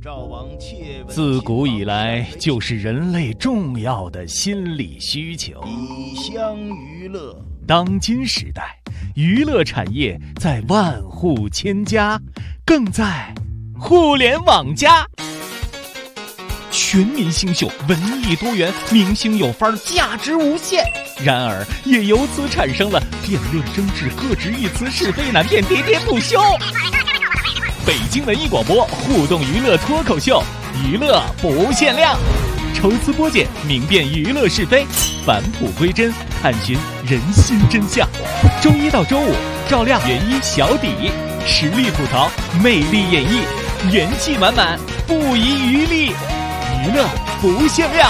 自古以来就是人类重要的心理需求。 以乡娱乐。 当今时代，娱乐产业在万户千家，更在互联网加。全民星秀，文艺多元，明星有范儿，价值无限。然而，也由此产生了辩论争执、各执一词、是非难辨、喋喋不休。北京文艺广播互动娱乐脱口秀，娱乐不限量，抽丝剥茧，明辨娱乐是非，返璞归真，探寻人心真相。周一到周五，照亮原一小底，实力吐槽，魅力演绎，元气满满，不遗余力，娱乐不限量。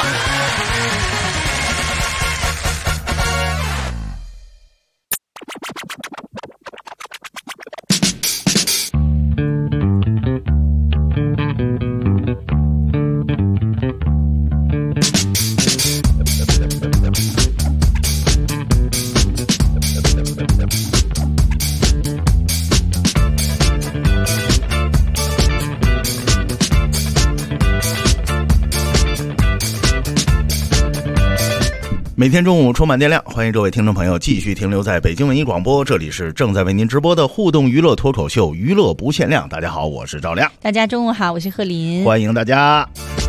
每天中午充满电量，欢迎各位听众朋友继续停留在北京文艺广播，这里是正在为您直播的互动娱乐脱口秀，娱乐不限量。大家好，我是赵亮。 大家中午好，我是贺林， 欢迎大家。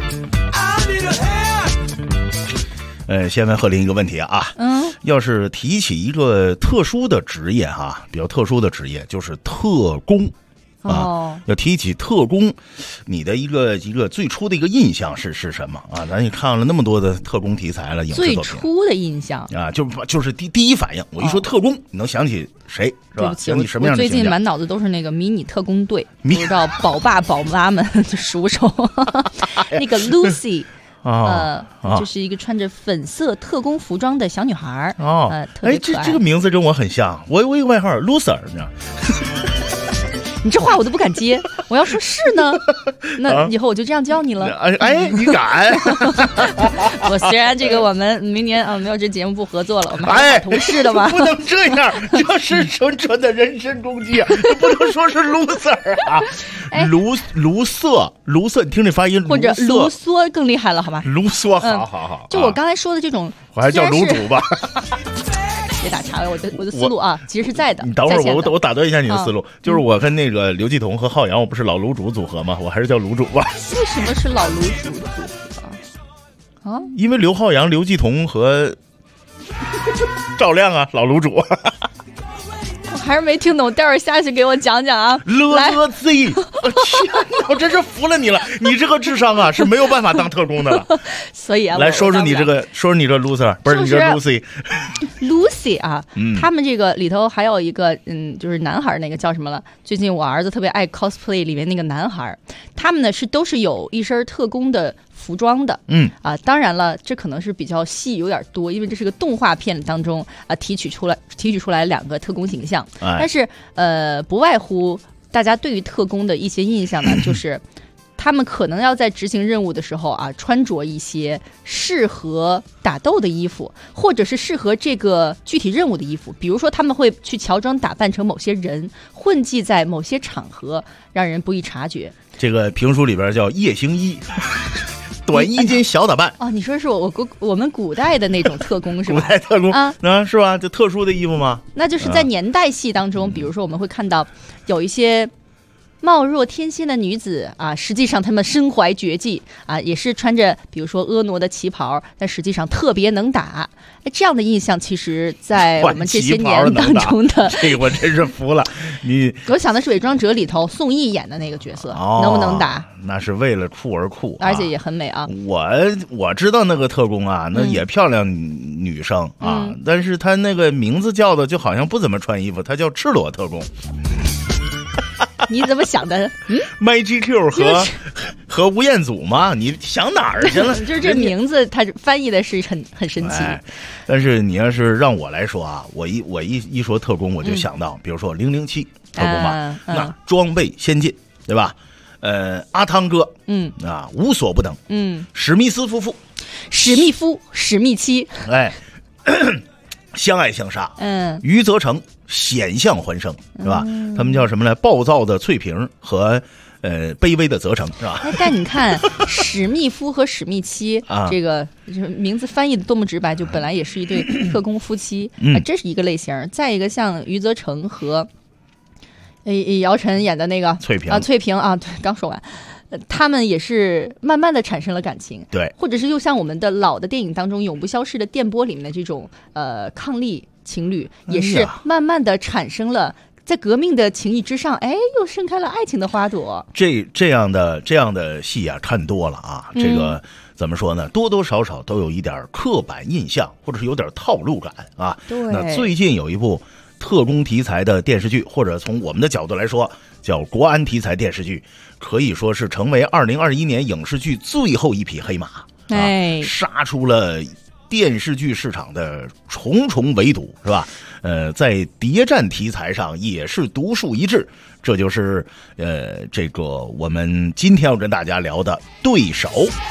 先问贺林一个问题啊，要是提起一个特殊的职业哈，比较特殊的职业就是特工。要提起特工，你的一个最初的一个印象是什么啊？咱也看了那么多的特工题材了，影视作品。最初的印象啊，就是第一反应，我一说特工，你能想起谁是吧？想起什么样的形象？ 我最近满脑子都是那个迷你特工队，不知道宝爸宝妈们熟手那个 Lucy。就是一个穿着粉色特工服装的小女孩特别可爱。 这个名字跟我很像，我有一个外号 Loser， 你知道。 你这话我都不敢接，我要说是呢，那以后我就这样叫你了。 哎，你敢？ 我虽然这个我们明年没有这节目不合作了，我们还是同事的嘛。 不能这样，这是纯纯的人身攻击啊！不能说是 loser 啊，卢瑟，你听这发音， 或者卢梭更厉害了，好吧？ 卢梭，好。 就我刚才说的这种， 我还叫卤煮吧。 别打岔了，我的思路啊，其实是在的。 你等会儿，我打断一下你的思路，就是我跟那个刘继彤和浩洋，我不是老卤煮组合吗？我还是叫卤煮吧。 为什么是老卤煮组合啊？ 因为刘浩洋、刘继彤和赵亮啊，老卤煮。 我还是没听懂，待会儿下去给我讲讲啊。 乐 Z， 天哪，我真是服了你了！你这个智商啊，是没有办法当特工的了。 所以啊， 来说说你这 loser， 不是你这 Lucy 啊，他们这个里头还有一个就是男孩，那个叫什么了？最近我儿子特别爱 cosplay 里面那个男孩，他们呢都是有一身特工的服装的，当然了，这可能是比较细，有点多，因为这是个动画片当中提取出来两个特工形象，但是不外乎大家对于特工的一些印象呢，就是他们可能要在执行任务的时候穿着一些适合打斗的衣服，或者是适合这个具体任务的衣服，比如说他们会去乔装打扮成某些人，混迹在某些场合，让人不易察觉。这个评书里边叫夜行衣。短衣襟小打扮你说是我们古代的那种特工是吧？ 古代特工是吧？就特殊的衣服吗？ 那就是在年代戏当中，比如说我们会看到有一些貌若天仙的女子实际上她们身怀绝技也是穿着比如说婀娜的旗袍，但实际上特别能打。这样的印象其实在我们这些年当中的这个我真是服了你。 我想的是《伪装者》里头宋轶演的那个角色，能不能打？ 那是为了酷而酷， 而且也很美啊。 我知道那个特工那也漂亮女生但是她那个名字叫的就好像不怎么穿衣服，她叫赤裸特工。 你怎么想的麦 GQ 和吴彦祖嘛，你想哪儿去了？ 就是这名字它翻译的是很神奇。 但是你要是让我来说我一说特工，我就想到比如说007特工嘛，那装备先进，对吧？阿汤哥无所不能，史密斯夫妇， 史密妻相爱相杀，余则成险象环生，是吧？他们叫什么来？暴躁的翠萍和卑微的责成，是吧？ 但你看史密夫和史密妻这个名字翻译的多么直白，就本来也是一对特工夫妻，这是一个类型。再一个像余则成和姚晨演的那个翠萍啊，对，刚说完。他们也是慢慢的产生了感情， 对， 或者是又像我们的老的电影当中永不消逝的电波里面的这种伉俪情侣，也是慢慢的产生了在革命的情谊之上，又盛开了爱情的花朵。 这样的戏啊，看多了啊，这个怎么说呢？多多少少都有一点刻板印象，或者是有点套路感啊。 对， 那最近有一部特工题材的电视剧，或者从我们的角度来说，叫国安题材电视剧，可以说是成为2021年影视剧最后一匹黑马，杀出了电视剧市场的重重围堵，是吧？在谍战题材上也是独树一帜，这就是这个我们今天要跟大家聊的对手。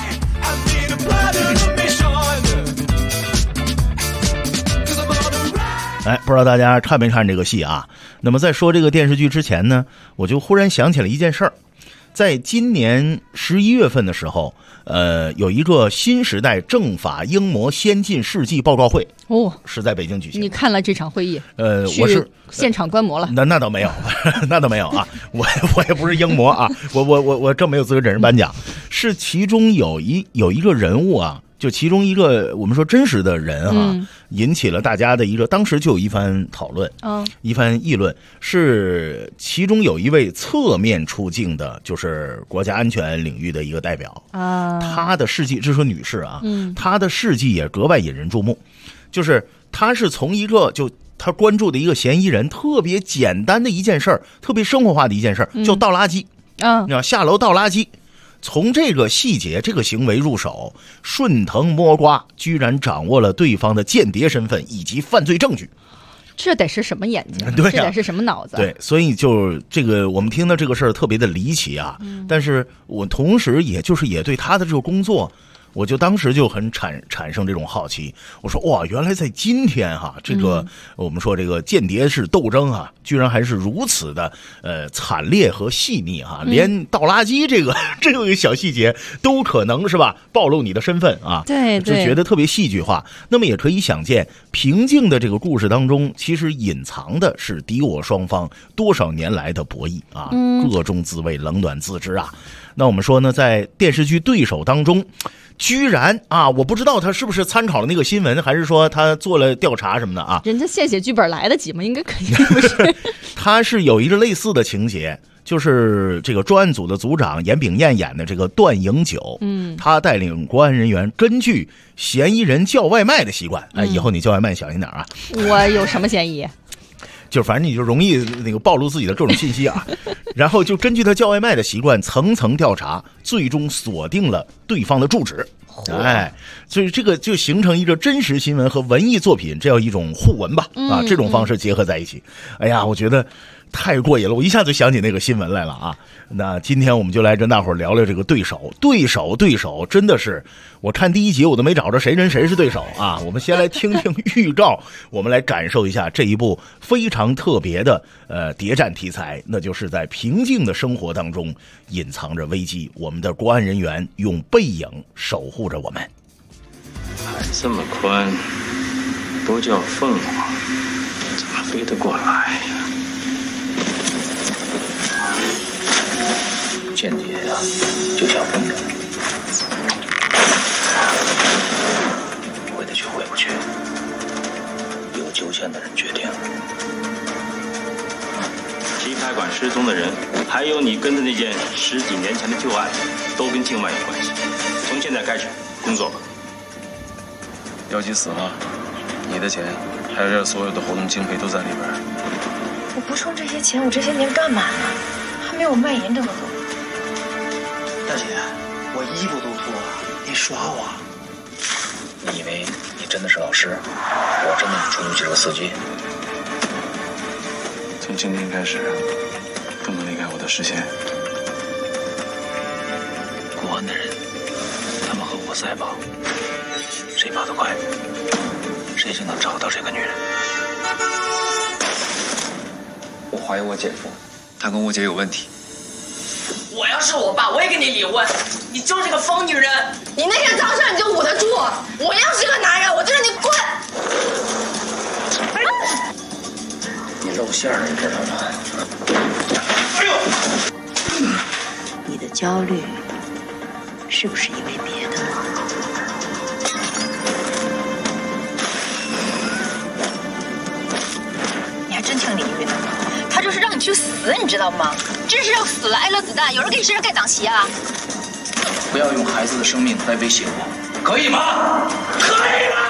不知道大家看没看这个戏啊？那么在说这个电视剧之前呢，我就忽然想起了一件事儿，在今年11月份的时候，有一个新时代政法英模先进事迹报告会是在北京举行。 你看了这场会议？ 我是现场观摩了。 那倒没有，那倒没有啊！我也不是英模啊，我真没有资格给人颁奖。是其中有一个人物啊。就其中一个我们说真实的人啊，引起了大家的一个，当时就有一番讨论，一番议论，是其中有一位侧面出镜的，就是国家安全领域的一个代表啊，她的事迹，这是说女士啊，她的事迹也格外引人注目，就是她是从一个她关注的一个嫌疑人，特别简单的一件事儿，特别生活化的一件事儿，就倒垃圾啊，下楼倒垃圾。从这个细节、这个行为入手，顺藤摸瓜，居然掌握了对方的间谍身份以及犯罪证据。 这得是什么眼睛？ 对， 这得是什么脑子？ 对，所以就这个，我们听到这个事儿特别的离奇啊。但是我同时也对他的这个工作，我就当时就很产生这种好奇。我说哇，原来在今天哈，这个我们说这个间谍式斗争啊，居然还是如此的惨烈和细腻哈，连倒垃圾这个小细节都可能是吧暴露你的身份啊， 对， 就觉得特别戏剧化。那么也可以想见，平静的这个故事当中，其实隐藏的是敌我双方多少年来的博弈啊，各种滋味，冷暖自知啊。那我们说呢，在电视剧对手当中，居然啊，我不知道他是不是参考了那个新闻，还是说他做了调查什么的啊？ 人家现写剧本来得及吗？应该肯定不是。 他是有一个类似的情节，就是这个专案组的组长严炳彦演的这个段营九，他带领国安人员根据嫌疑人叫外卖的习惯，以后你叫外卖小心点啊。 我有什么嫌疑？ 就反正你就容易那个暴露自己的各种信息啊，然后就根据他叫外卖的习惯层层调查，最终锁定了对方的住址。所以这个就形成一个真实新闻和文艺作品这样一种互文吧，这种方式结合在一起。哎呀，我觉得太过瘾了，我一下就想起那个新闻来了啊。那今天我们就来跟大伙儿聊聊这个对手，真的是我看第一集我都没找着谁跟谁是对手啊。我们先来听听预告，我们来感受一下这一部非常特别的谍战题材，那就是在平静的生活当中隐藏着危机，我们的国安人员用背影守护着我们。 海这么宽，不叫凤凰，咋飞得过来呀？间谍呀，就像风筝，回得去回不去，由纠线的人决定。棋牌馆失踪的人，还有你跟的那件10几年前的旧案，都跟境外有关系。从现在开始工作吧。 姚吉死了，你的钱还有这所有的活动经费都在里边。 我不充这些钱，我这些年干嘛呢？还没有卖淫这么多。 大姐，我衣服都脱了，你耍我？ 你以为你真的是老师？我真的是出租汽车司机。 从今天开始，不能离开我的视线。 国安的人，他们和我赛跑，谁跑得快，谁就能找到这个女人。 我怀疑我姐夫，他跟我姐有问题。 我要是我爸，我也跟你离婚。你就是个疯女人。 你那天早上你就捂得住，我要是个男人，我就让你滚。 你露馅了，你知道吗？哎呦！ 你的焦虑是不是因为别的吗？ 你还真听李玉的，他就是让你去死，你知道吗？真是要死了挨了子弹，有人给你身上盖挡旗啊！ 不要用孩子的生命来威胁我，可以吗？可以吗？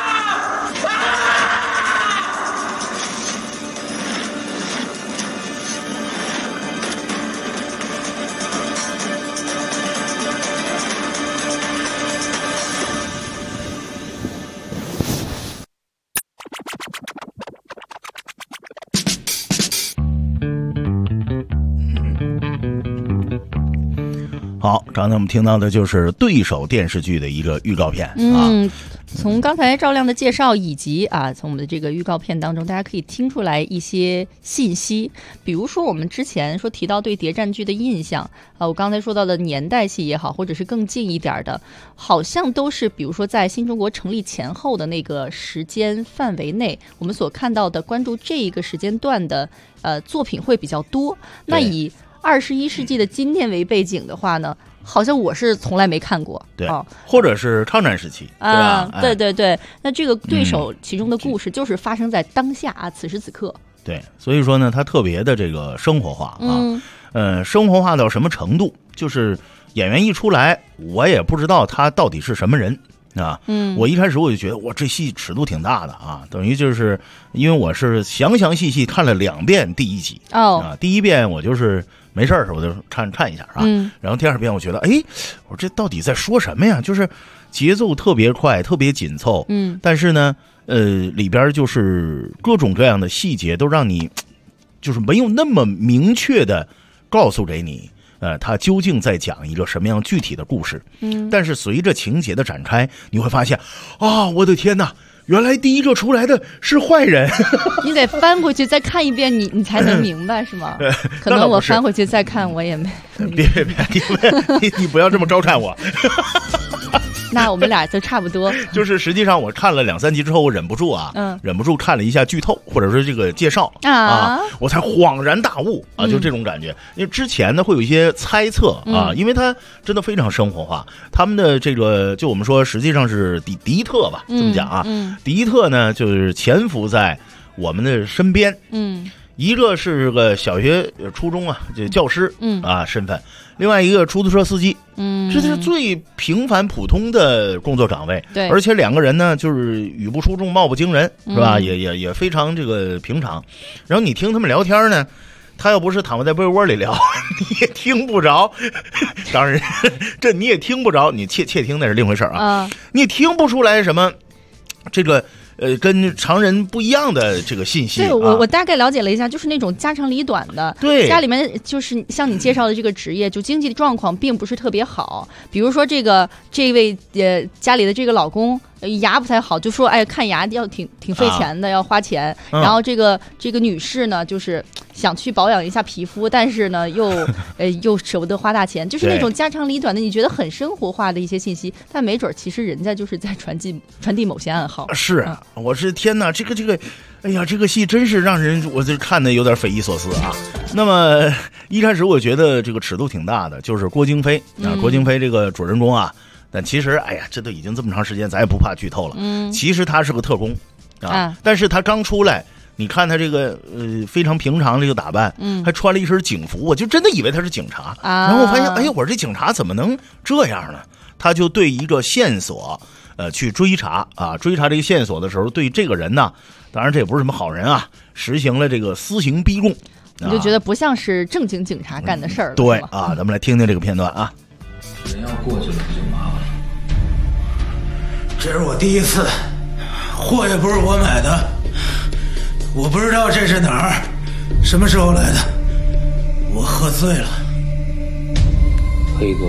好，刚才我们听到的就是对手电视剧的一个预告片啊。 从刚才赵亮的介绍以及从我们的这个预告片当中，大家可以听出来一些信息。比如说我们之前提到对谍战剧的印象我刚才说到的年代戏也好，或者是更近一点的，好像都是比如说在新中国成立前后的那个时间范围内，我们所看到的关注这一个时间段的作品会比较多。那以21世纪的今天为背景的话呢，好像我是从来没看过。 对，或者是抗战时期，对吧？ 对对对。那这个对手其中的故事就是发生在当下此时此刻。 对，所以说呢，它特别的这个生活化啊，生活化到什么程度？就是演员一出来，我也不知道他到底是什么人。我一开始我就觉得，这戏尺度挺大的啊，等于就是因为我是详细细看了2遍第一集第一遍我就是没事儿我就看一下然后第2遍我觉得，我这到底在说什么呀？就是节奏特别快，特别紧凑，但是呢，里边就是各种各样的细节都让你就是没有那么明确的告诉给你。他究竟在讲一个什么样具体的故事？但是随着情节的展开，你会发现，我的天哪，原来第一个出来的是坏人。 你得翻回去再看一遍，你才能明白是吗？可能我翻回去再看，我也没。 别，你不要这么招颤我。 那我们俩都差不多。 就是实际上我看了2、3集之后，我忍不住看了一下剧透或者说这个介绍我才恍然大悟就这种感觉。因为之前呢会有一些猜测因为它真的非常生活化。他们的这个就我们说实际上是敌特吧，这么讲敌特呢就是潜伏在我们的身边。一个是个小学、初中就教师身份，另外一个出租车司机，这是最平凡普通的工作岗位。 对， 而且2个人呢，就是语不出众，貌不惊人，是吧？也非常这个平常。然后你听他们聊天呢，他要不是躺在被窝里聊，你也听不着。当然，这你也听不着，你窃听那是另回事你听不出来什么这个。跟常人不一样的这个信息。 对，我大概了解了一下，就是那种家长里短的。 对， 家里面就是像你介绍的这个职业，就经济的状况并不是特别好。比如说这位家里的这个老公牙不太好，就说看牙要挺费钱的，要花钱。然后这个女士呢，就是想去保养一下皮肤，但是呢又舍不得花大钱，就是那种家长里短的，你觉得很生活化的一些信息，但没准其实人家就是在传递某些暗号。 是我是天哪，这个哎呀，这个戏真是让人我这看的有点匪夷所思那么一开始我觉得这个尺度挺大的，就是郭京飞郭京飞这个主人公但其实这都已经这么长时间，咱也不怕剧透了。其实他是个特工但是他刚出来，你看他这个非常平常这个打扮，还穿了一身警服，我就真的以为他是警察然后我发现我这警察怎么能这样呢？他就对一个线索去追查追查这个线索的时候，对这个人呢，当然这也不是什么好人实行了这个私刑逼供。 你就觉得不像是正经警察干的事儿了。 对咱们来听听这个片段人要过去了就麻烦了。 这是我第一次，货也不是我买的，我不知道这是哪儿，什么时候来的，我喝醉了。 黑哥，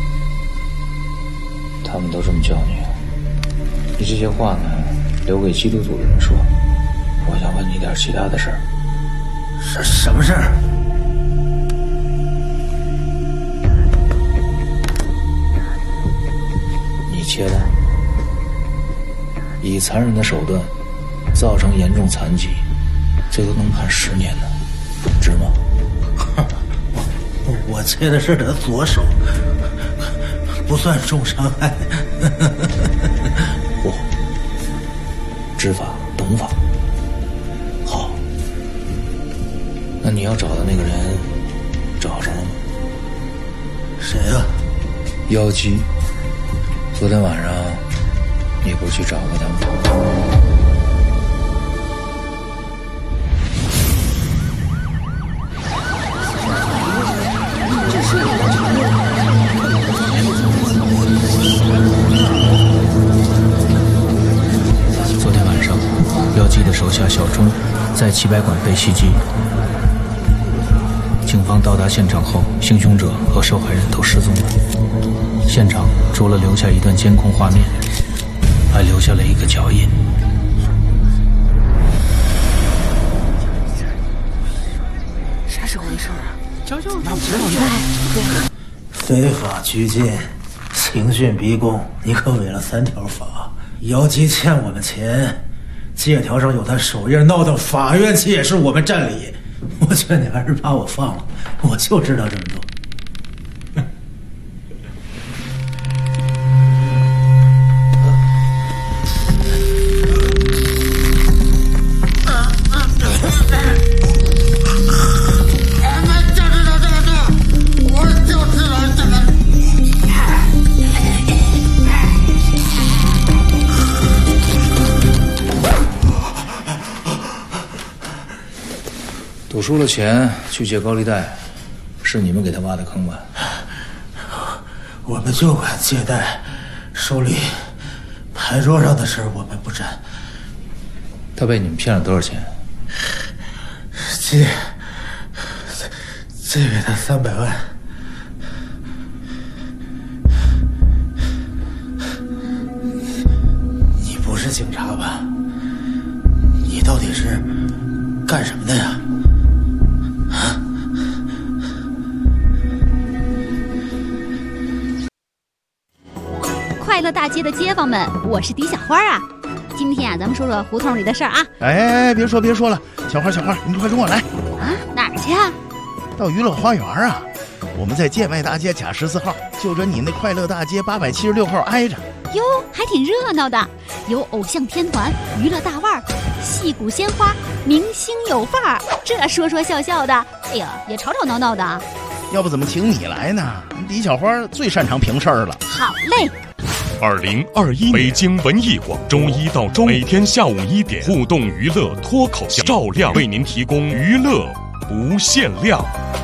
他们都这么叫你，你这些话呢，留给基督徒的人说。我想问你点其他的事儿。 什么事儿？ 切的，以残忍的手段造成严重残疾，这都能判10年呢，值吗？ 我切的是他左手，不算重伤害。 不，知法懂法。好，那你要找的那个人找着了吗？ 谁啊？ 妖姬。昨天晚上你不是去找过他吗？昨天晚上，妖姬的手下小钟在棋百馆被袭击。警方到达现场后，行凶者和受害人都失踪了。现场除了留下一段监控画面，还留下了一个脚印。 啥时候的事啊？ 那不知道。非法拘禁、刑讯逼供，你可违了3条法。妖姬欠我们钱，借条上有他手印，闹到法院去也是我们占理。我劝你还是把我放了，我就知道这么多。 赌输了钱去借高利贷，是你们给他挖的坑吧？ 我们就管借贷、收礼，牌桌上的事我们不沾。 他被你们骗了多少钱？ 借给他300万。你不是警察吧？你到底是干什么的呀？ 快乐大街的街坊们，我是狄小花啊。今天啊，咱们说说胡同里的事儿啊。 哎，别说了，小花，你快跟我来啊！哪儿去啊？ 到娱乐花园啊。我们在建外大街甲14号，就跟你那快乐大街876号挨着。 哟，还挺热闹的，有偶像天团、娱乐大腕儿、戏骨鲜花、明星有范儿，这说笑笑的，哎呀，也吵吵闹闹的。 要不怎么请你来呢？李小花最擅长评事儿了。 好嘞。 2021北京文艺广周1到周每天下午1点，互动娱乐脱口秀，照亮为您提供娱乐不限量。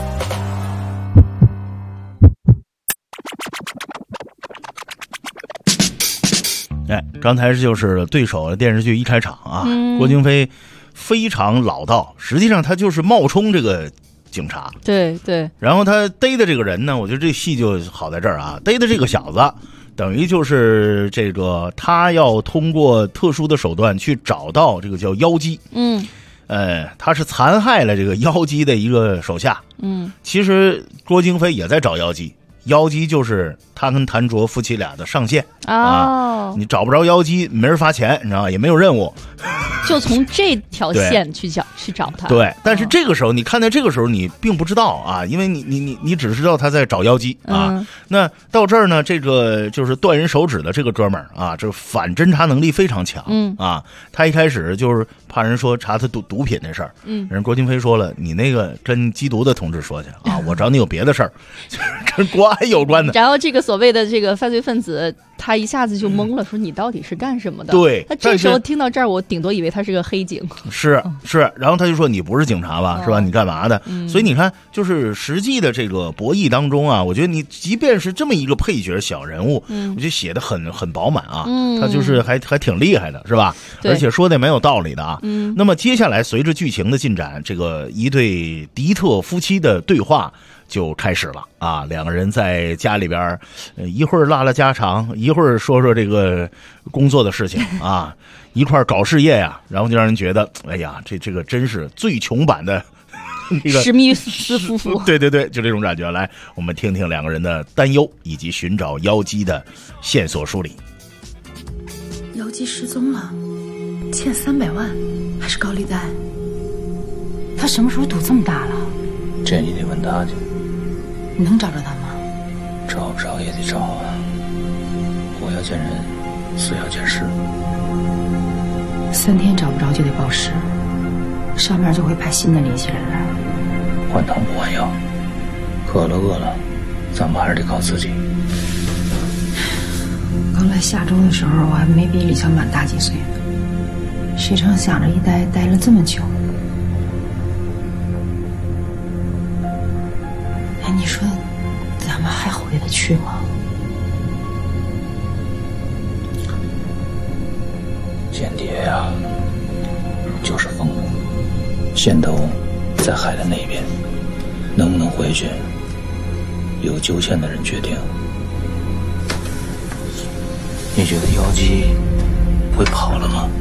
哎，刚才就是对手的电视剧一开场啊，郭京飞非常老道，实际上他就是冒充这个警察。 对。 然后他逮的这个人呢，我觉得这戏就好在这儿啊，逮的这个小子，等于就是这个他要通过特殊的手段去找到这个叫妖姬。他是残害了这个妖姬的一个手下。其实郭京飞也在找妖姬。妖姬就是他跟谭卓夫妻俩的上线你找不着妖姬，没人发钱，你知道吗？也没有任务， 就从这条线去找他。 对，但是这个时候你看到这个时候你并不知道啊，因为你只知道他在找妖姬啊。那到这儿呢，这个就是断人手指的这个哥们儿啊，这反侦查能力非常强。他一开始就是怕人说查他毒品那事儿。人郭京飞说了，你那个跟缉毒的同志说去啊，我找你有别的事儿，跟国安有关的。 然后这个所谓的这个犯罪分子，他一下子就懵了，说你到底是干什么的？ 对， 他这时候听到这儿，我顶多以为他是个黑警。 是，然后他就说你不是警察吧，是吧？你干嘛的？所以你看，就是实际的这个博弈当中啊，我觉得你即便是这么一个配角小人物，我觉得写的很饱满啊。他就是还挺厉害的，是吧？而且说的也蛮有道理的啊。那么接下来随着剧情的进展，这个一对迪特夫妻的对话就开始了啊，两个人在家里边，一会儿拉家常，一会儿说这个工作的事情啊，一块搞事业呀，然后就让人觉得，哎呀，这个真是最穷版的那个史密斯夫妇。 对，就这种感觉。来，我们听听两个人的担忧以及寻找妖姬的线索梳理。 姬失踪了，欠300万，还是高利贷。他什么时候赌这么大了？ 这你得问他去。 你能找着他吗？ 找不着也得找啊。活要见人，死要见尸。 3天找不着就得报失，上面就会派新的联系人来。 换汤不换药，渴了饿了，咱们还是得靠自己。 刚来下周的时候，我还没比李小满大几岁呢，谁成想着一待了这么久。哎，你说咱们还回得去吗？ 间谍呀，就是疯了。线头在海的那边，能不能回去，由纠线的人决定。你觉得妖姬会跑了吗？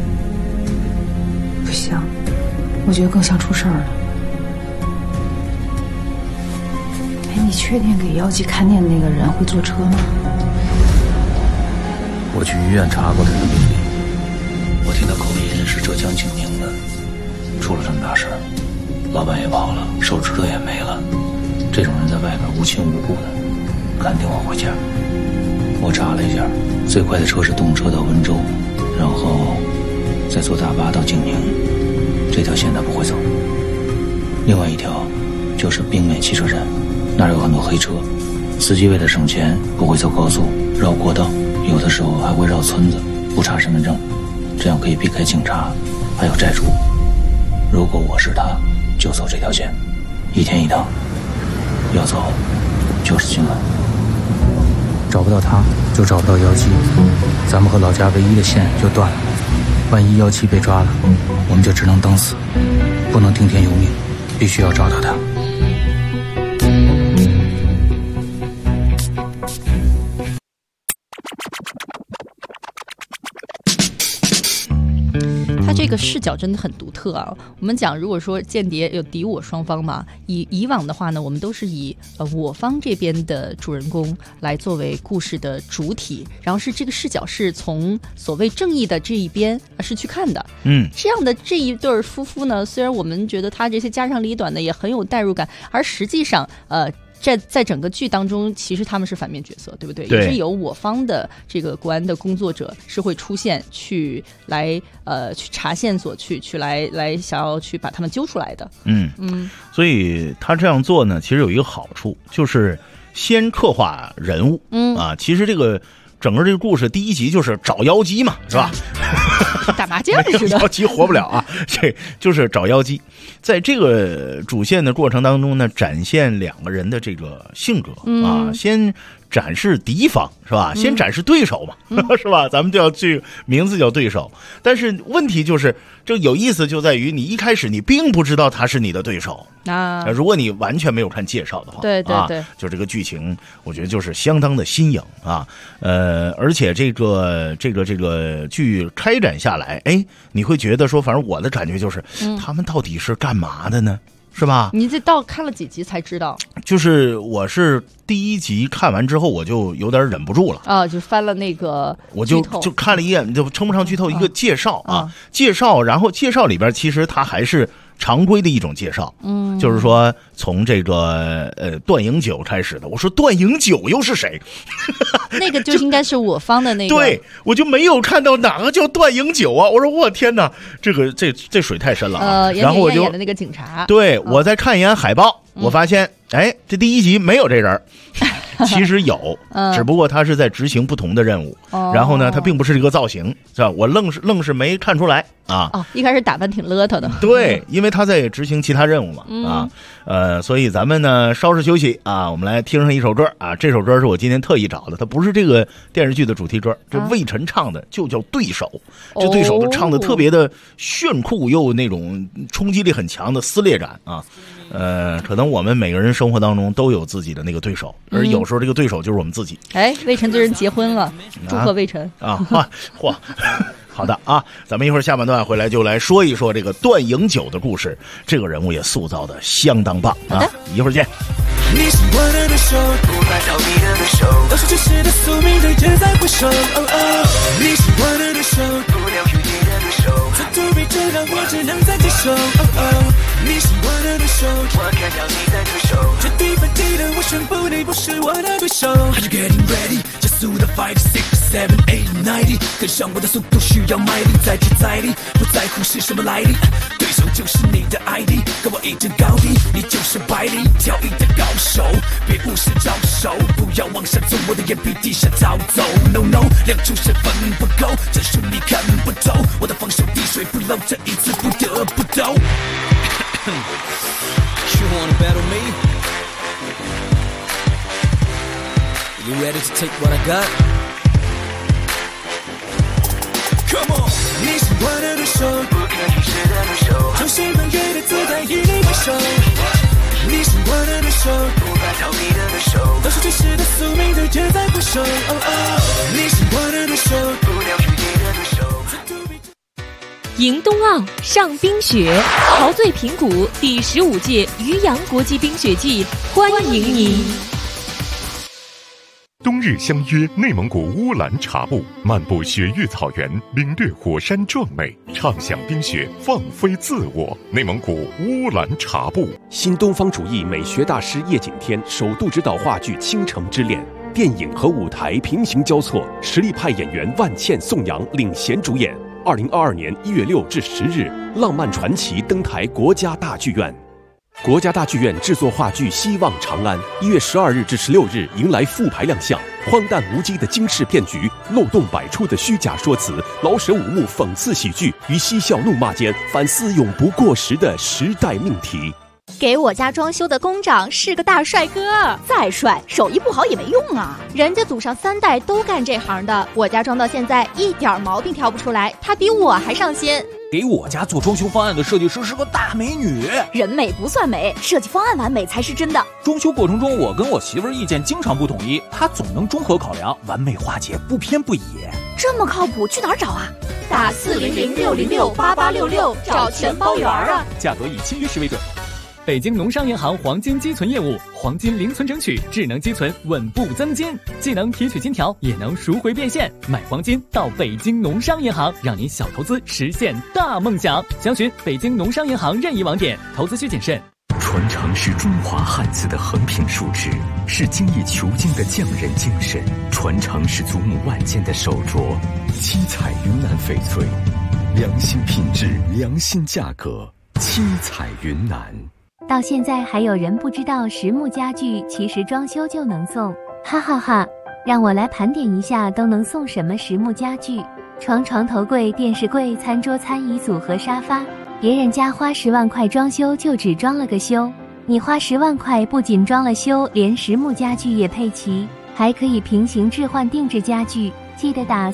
不像，我觉得更像出事儿了。哎，你确定给妖姬看店的那个人会坐车吗？ 我去医院查过这个病历，我听到口音是浙江景宁的。出了这么大事儿，老板也跑了，手指头也没了，这种人在外边无亲无故的，肯定往回家。我查了一下，最快的车是动车到温州，然后再坐大巴到景宁，这条线他不会走。另外一条就是滨美汽车站，那儿有很多黑车，司机为了省钱不会走高速，绕国道，有的时候还会绕村子，不查身份证，这样可以避开警察还有债主。如果我是他，就走这条线，1天1趟，要走就是今晚。找不到他，就找不到妖姬，咱们和老家唯一的线就断了。万一妖姬被抓了，我们就只能等死，不能听天由命，必须要找到他。 他这个视角真的很独特啊！我们讲，如果说间谍有敌我双方嘛，以往的话呢，我们都是以我方这边的主人公来作为故事的主体，然后是这个视角是从所谓正义的这一边是去看的。这样的这一对夫妇呢，虽然我们觉得他这些家长里短的也很有代入感，而实际上在整个剧当中，其实他们是反面角色，对不对？也是有我方的这个国安的工作者是会出现去查线索，去来想要去把他们揪出来的。 所以他这样做呢，其实有一个好处，就是先刻画人物。其实这个整个这个故事第1集就是找妖姬嘛，是吧？ 打麻将似的， 妖姬活不了啊，这就是找妖姬。在这个主线的过程当中呢，展现2个人的这个性格啊，先展示敌方是吧？先展示对手嘛，是吧？咱们就要去名字叫对手，但是问题就是这有意思就在于你一开始你并不知道他是你的对手啊。如果你完全没有看介绍的话， 对， 就这个剧情，我觉得就是相当的新颖啊。而且这个剧开展下来，哎，你会觉得说，反正我的感觉就是，他们到底是干嘛的呢？是吧？ 你这到看了几集才知道？ 就是我是第1集看完之后，我就有点忍不住了啊，就翻了那个我就看了一眼，就称不上剧透，一个介绍介绍，然后介绍里边其实它还是常规的一种介绍，就是说从这个段营酒开始的。我说段营酒又是谁？ 那个就应该是我方的那个。 对，我就没有看到哪个叫段营酒啊！我说我天哪，这水太深了啊！然后我就演的那个警察， 对，我再看一眼海报，我发现哎，这第1集没有这人。其实有，只不过他是在执行不同的任务，然后呢，他并不是这个造型，是吧？我愣是没看出来啊。 一开始打扮挺邋遢的。 对，因为他在执行其他任务嘛，所以咱们呢稍事休息啊，我们来听上一首歌啊。这首歌是我今天特意找的，它不是这个电视剧的主题歌，这魏晨唱的，就叫《对手》。这对手唱的特别的炫酷，又那种冲击力很强的撕裂感啊。可能我们每个人生活当中都有自己的那个对手，而有时候这个对手就是我们自己。 哎，魏晨最近结婚了，祝贺魏晨啊！嚯，好的啊，咱们一会儿下半段回来就来说一说这个段营酒的故事，这个人物也塑造的相当棒啊！一会儿见。 你是我的对手，不怕逃避的对手，都是真实的宿命，对人在回首。你是我的对手。 手，你是我的对手，我看到你的对手，这地方地的我宣布你不是我的对手。Are you getting ready？ 加速的5、6、7、8、90，跟上我的速度需要卖力，再接再厉，不在乎是什么来历，对手就是你的 ID， 跟我一争高低，你就是百里挑一的高手，别无视招手，不要往上走，我的眼皮底下逃走。No No， 亮出身份不够，这是你看不透，我的防守滴水不漏，这一次不得不斗。 You wanna battle me? You ready to take what I got? Come on， 你是我的对手，不可一世的对手，重新翻越的姿态以你为首。你是我的对手，不怕逃避的对手，都是最适的宿命的绝在不朽。你是我的对手，不了余地的对手。 迎冬奥，上冰雪，陶醉平谷第15届渔阳国际冰雪季，欢迎您！ 冬日相约内蒙古乌兰察布，漫步雪域草原，领略火山壮美，畅享冰雪，放飞自我。内蒙古乌兰察布， 新东方主义美学大师叶景天首度执导话剧《倾城之恋》，电影和舞台平行交错，实力派演员万茜、宋阳领衔主演。2022年1月6至10日，浪漫传奇登台国家大剧院。国家大剧院制作话剧《希望长安》，1月12日至16日迎来复排亮相。荒诞无稽的惊世骗局，漏洞百出的虚假说辞，老舍五幕讽刺喜剧于嬉笑怒骂间反思永不过时的时代命题。 给我家装修的工长是个大帅哥，再帅手艺不好也没用啊，人家祖上3代都干这行的，我家装到现在一点毛病挑不出来，他比我还上心。 给我家做装修方案的设计师是个大美女， 人美不算美，设计方案完美才是真的。 装修过程中我跟我媳妇儿意见经常不统一，她总能综合考量，完美化解，不偏不倚。 这么靠谱，去哪儿找啊？打400-606-8866找全包圆啊， 价格以签约时为准。北京农商银行黄金积存业务，黄金零存整取，智能积存，稳步增金，既能提取金条，也能赎回变现。买黄金到北京农商银行，让您小投资实现大梦想。详询北京农商银行任意网点，投资需谨慎。 传承是中华汉字的横平竖直，是精益求精的匠人精神，传承是祖母万件的手镯。七彩云南翡翠，良心品质，良心价格，七彩云南。 到现在还有人不知道实木家具其实装修就能送，哈哈哈！让我来盘点一下都能送什么实木家具：床、床头柜、电视柜、餐桌、餐椅组合、沙发。别人家花10万块装修就只装了个修，你花10万块不仅装了修，连实木家具也配齐，还可以平行置换定制家具。记得打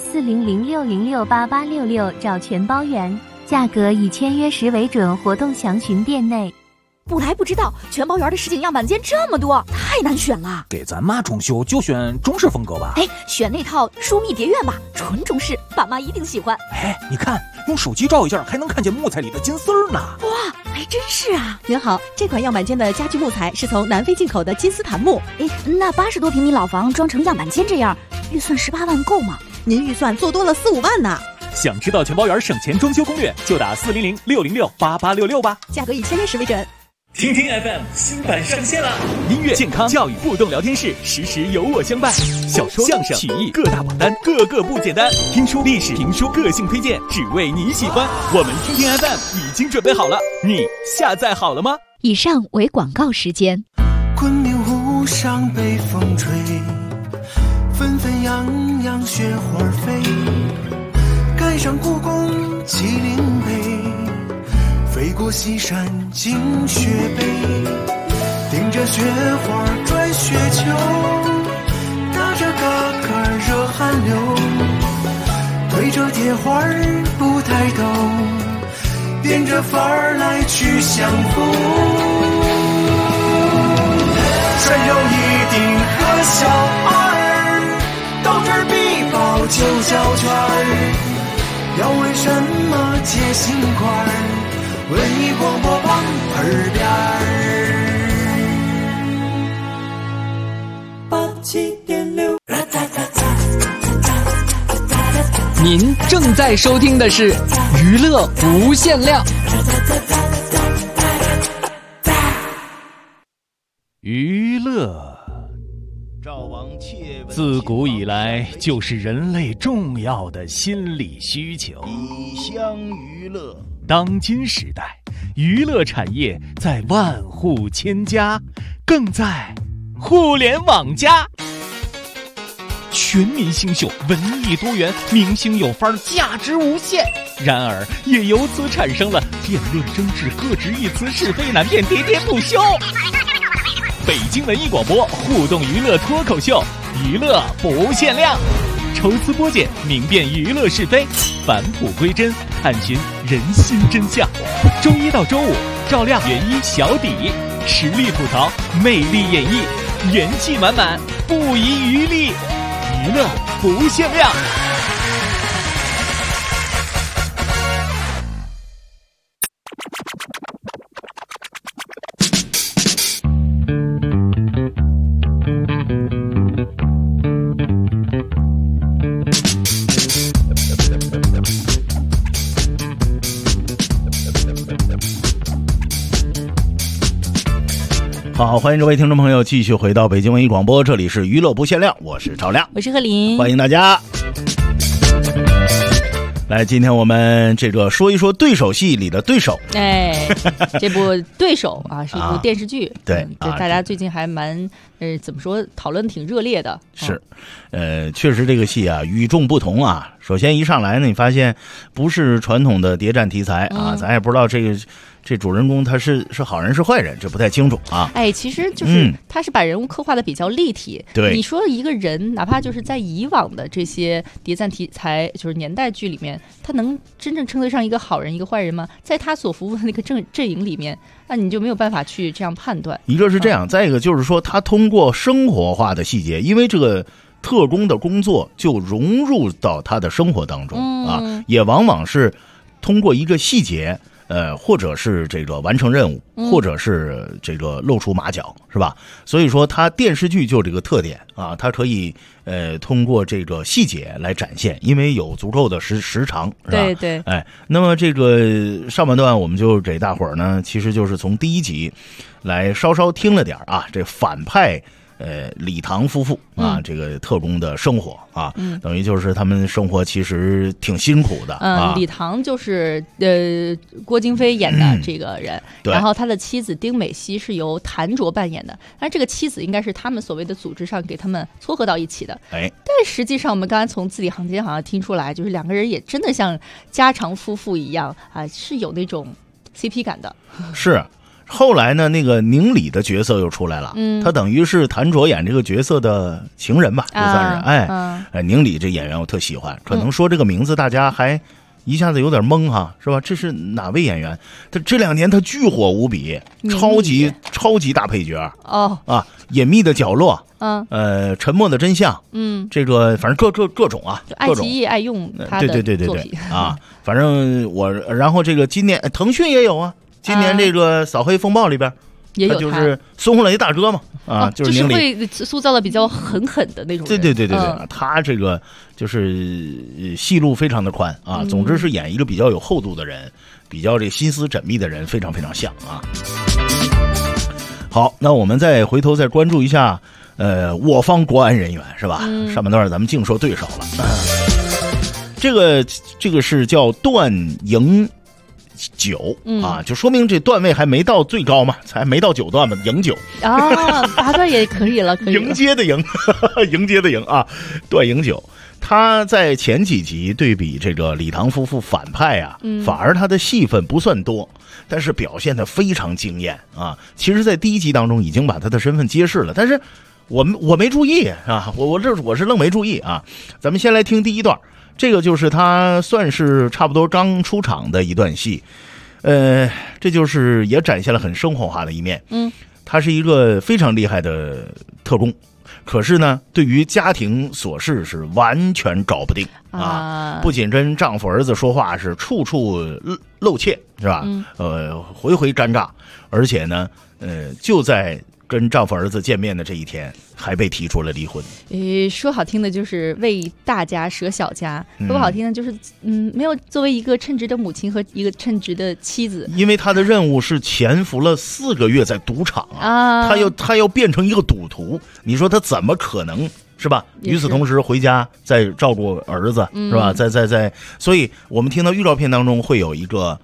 400-606-8866找全包圆，价格以签约时为准，活动详询店内。 不来不知道，全包圆的实景样板间这么多，太难选了。 给咱妈装修就选中式风格吧。 哎，选那套疏密蝶院吧，纯中式，爸妈一定喜欢。 哎，你看，用手机照一下，还能看见木材里的金丝儿呢。 哇，还真是啊！ 您好，这款样板间的家具木材是从南非进口的金丝檀木。 哎，那80多平米老房装成样板间这样，预算18万够吗？ 您预算做多了4、5万呢。 想知道全包圆省钱装修攻略，就打400-606-8866吧， 价格以签约时为准。 听听 FM 新版上线了，音乐、健康、教育互动聊天室，时时有我相伴。小说、相声、曲艺各大榜单，个个不简单。听书、历史、评书，个性推荐，只为你喜欢。我们听听 FM 已经准备好了，你下载好了吗？ 以上为广告时间。 昆明湖上北风吹，纷纷扬扬雪花飞，盖上故宫麒麟碑，飞过西山进雪北，顶着雪花转雪球，打着嘎嘎热汗流，对着铁花不抬头，变着法儿来去相逢。穿有一顶和小儿，到这儿必报9小圈儿，要为什么接心块儿？文艺广播网耳边87.6。 您正在收听的是娱乐无限量。 娱乐自古以来就是人类重要的心理需求。 以相娱乐， 当今时代，娱乐产业在万户千家，更在互联网加。全民星秀，文艺多元，明星有范儿，价值无限。然而，也由此产生了辩论争执、各执一词、是非难辨、喋喋不休。北京文艺广播互动娱乐脱口秀，娱乐不限量，抽丝剥茧，明辨娱乐是非，返璞归真，探寻人心真相。周一到周五，照亮原一小底，实力吐槽，魅力演绎，元气满满，不遗余力。娱乐不限量。 好，欢迎各位听众朋友继续回到北京文艺广播，这里是娱乐不限量，我是赵亮， 我是贺林， 欢迎大家。来，今天我们这个说一说对手戏里的对手。 哎，这部对手啊是一部电视剧， 对， 大家最近还蛮怎么说，讨论挺热烈的。 是，确实这个戏啊与众不同啊。首先一上来呢，你发现不是传统的谍战题材啊，咱也不知道这主人公他是好人是坏人，这不太清楚啊。 哎，其实就是他是把人物刻画的比较立体。 对， 你说一个人，哪怕就是在以往的这些谍战题材，就是年代剧里面，他能真正称得上一个好人一个坏人吗？在他所服务的那个阵营里面，那你就没有办法去这样判断。 一个是这样，再一个就是说，他通过生活化的细节，因为这个特工的工作就融入到他的生活当中啊，也往往是通过一个细节。或者是这个完成任务，或者是这个露出马脚，是吧？所以说，它电视剧就这个特点啊，它可以通过这个细节来展现，因为有足够的时长，是吧？ 对对。 哎，那么这个上半段我们就给大伙儿呢，其实就是从第一集来稍稍听了点啊，这反派。李唐夫妇啊，这个特工的生活啊，等于就是他们生活其实挺辛苦的啊。 李唐就是郭京飞演的这个人，然后他的妻子丁美熙是由谭卓扮演的，但是这个妻子应该是他们所谓的组织上给他们撮合到一起的。 哎， 但实际上我们刚才从字里行间好像听出来，就是两个人也真的像家常夫妇一样啊，是有那种 CP 感的。 是。后来呢，那个宁理的角色又出来了，他等于是谭卓演这个角色的情人吧，就算是宁理这演员我特喜欢，可能说这个名字大家还一下子有点懵哈，是吧？这是哪位演员？他这2年他巨火无比，超级大配角哦啊，隐秘的角落，沉默的真相，这个反正各种啊， 爱奇艺爱用他的作品啊，反正然后这个今年腾讯也有啊。今年这个扫黑风暴里边也有他就是孙红雷大哥嘛就是宁理， 会塑造的比较狠的那种人。 对，他这个就是戏路非常的宽啊，总之是演一个比较有厚度的人，比较这心思缜密的人，非常非常像啊。好，那我们再回头再关注一下我方国安人员是吧？上半段咱们净说对手了，这个是叫段营9啊，就说明这段位还没到最高嘛，才没到9段嘛，营9 啊，8段也可以了， 迎接的迎，迎接的迎啊，段营9。他在前几集对比这个李唐夫妇反派啊，反而他的戏份不算多，但是表现得非常惊艳啊。其实，在第1集当中已经把他的身份揭示了，但是我没注意啊，我是愣没注意啊。咱们先来听第1段。这个就是他算是差不多刚出场的一段戏，这就是也展现了很生活化的一面。他是一个非常厉害的特工，可是呢，对于家庭琐事是完全搞不定啊！不仅跟丈夫儿子说话是处处露怯，是吧？回回尴尬，而且呢，就在跟丈夫儿子见面的这一天，还被提出了离婚。 说好听的就是为大家舍小家，说不好听的就是没有作为一个称职的母亲和一个称职的妻子。 因为他的任务是潜伏了4个月在赌场啊，他要变成一个赌徒，你说他怎么可能？是吧？与此同时回家再照顾儿子，是吧？所以我们听到预告片当中会有一个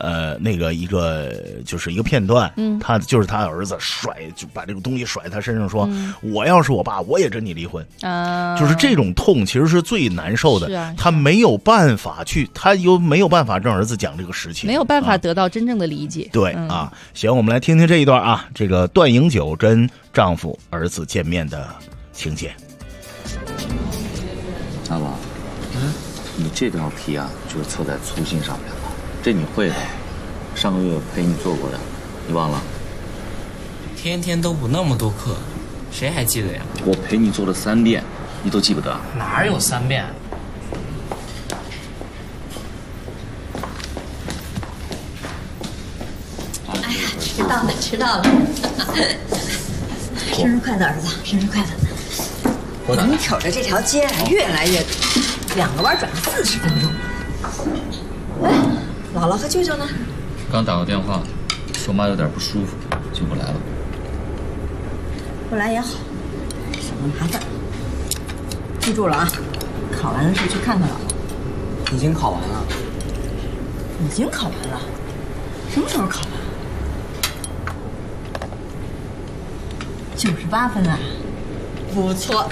就是一个片段，他就是他儿子就把这个东西甩他身上说，我要是我爸我也跟你离婚就是这种痛其实是最难受的，他没有办法他又没有办法让儿子讲这个实情， 没有办法得到真正的理解。 对啊，行，我们来听听这一段啊，这个段颖九跟丈夫儿子见面的情节。 阿宝，你这道题啊，就是错在粗心上面了。这你会的，上个月陪你做过的，你忘了？ 天天都补那么多课，谁还记得呀？ 我陪你做了3遍，你都记不得？ 哪有3遍？ 哎呀，迟到了！生日快乐，儿子，生日快乐！你瞅着这条街越来越堵，2个弯转了40分钟。哎，姥姥和舅舅呢？ 刚打过电话，说妈有点不舒服，就不来了。 不来也好，省了麻烦。记住了啊，考完了是去看看姥姥。 已经考完了。 已经考完了？什么时候考完？98分啊！不错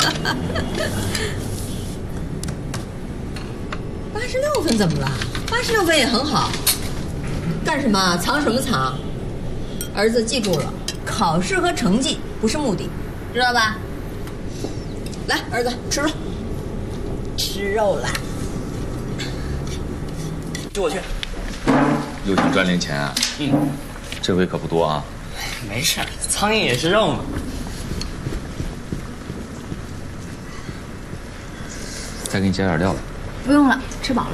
，86分怎么了？86分也很好。干什么？藏什么藏？儿子记住了，考试和成绩不是目的，知道吧？来，儿子吃肉，吃肉了。 跟我去。 又想赚点钱啊？这回可不多啊。 没事，苍蝇也是肉嘛。 再给你加点料。 不用了，吃饱了。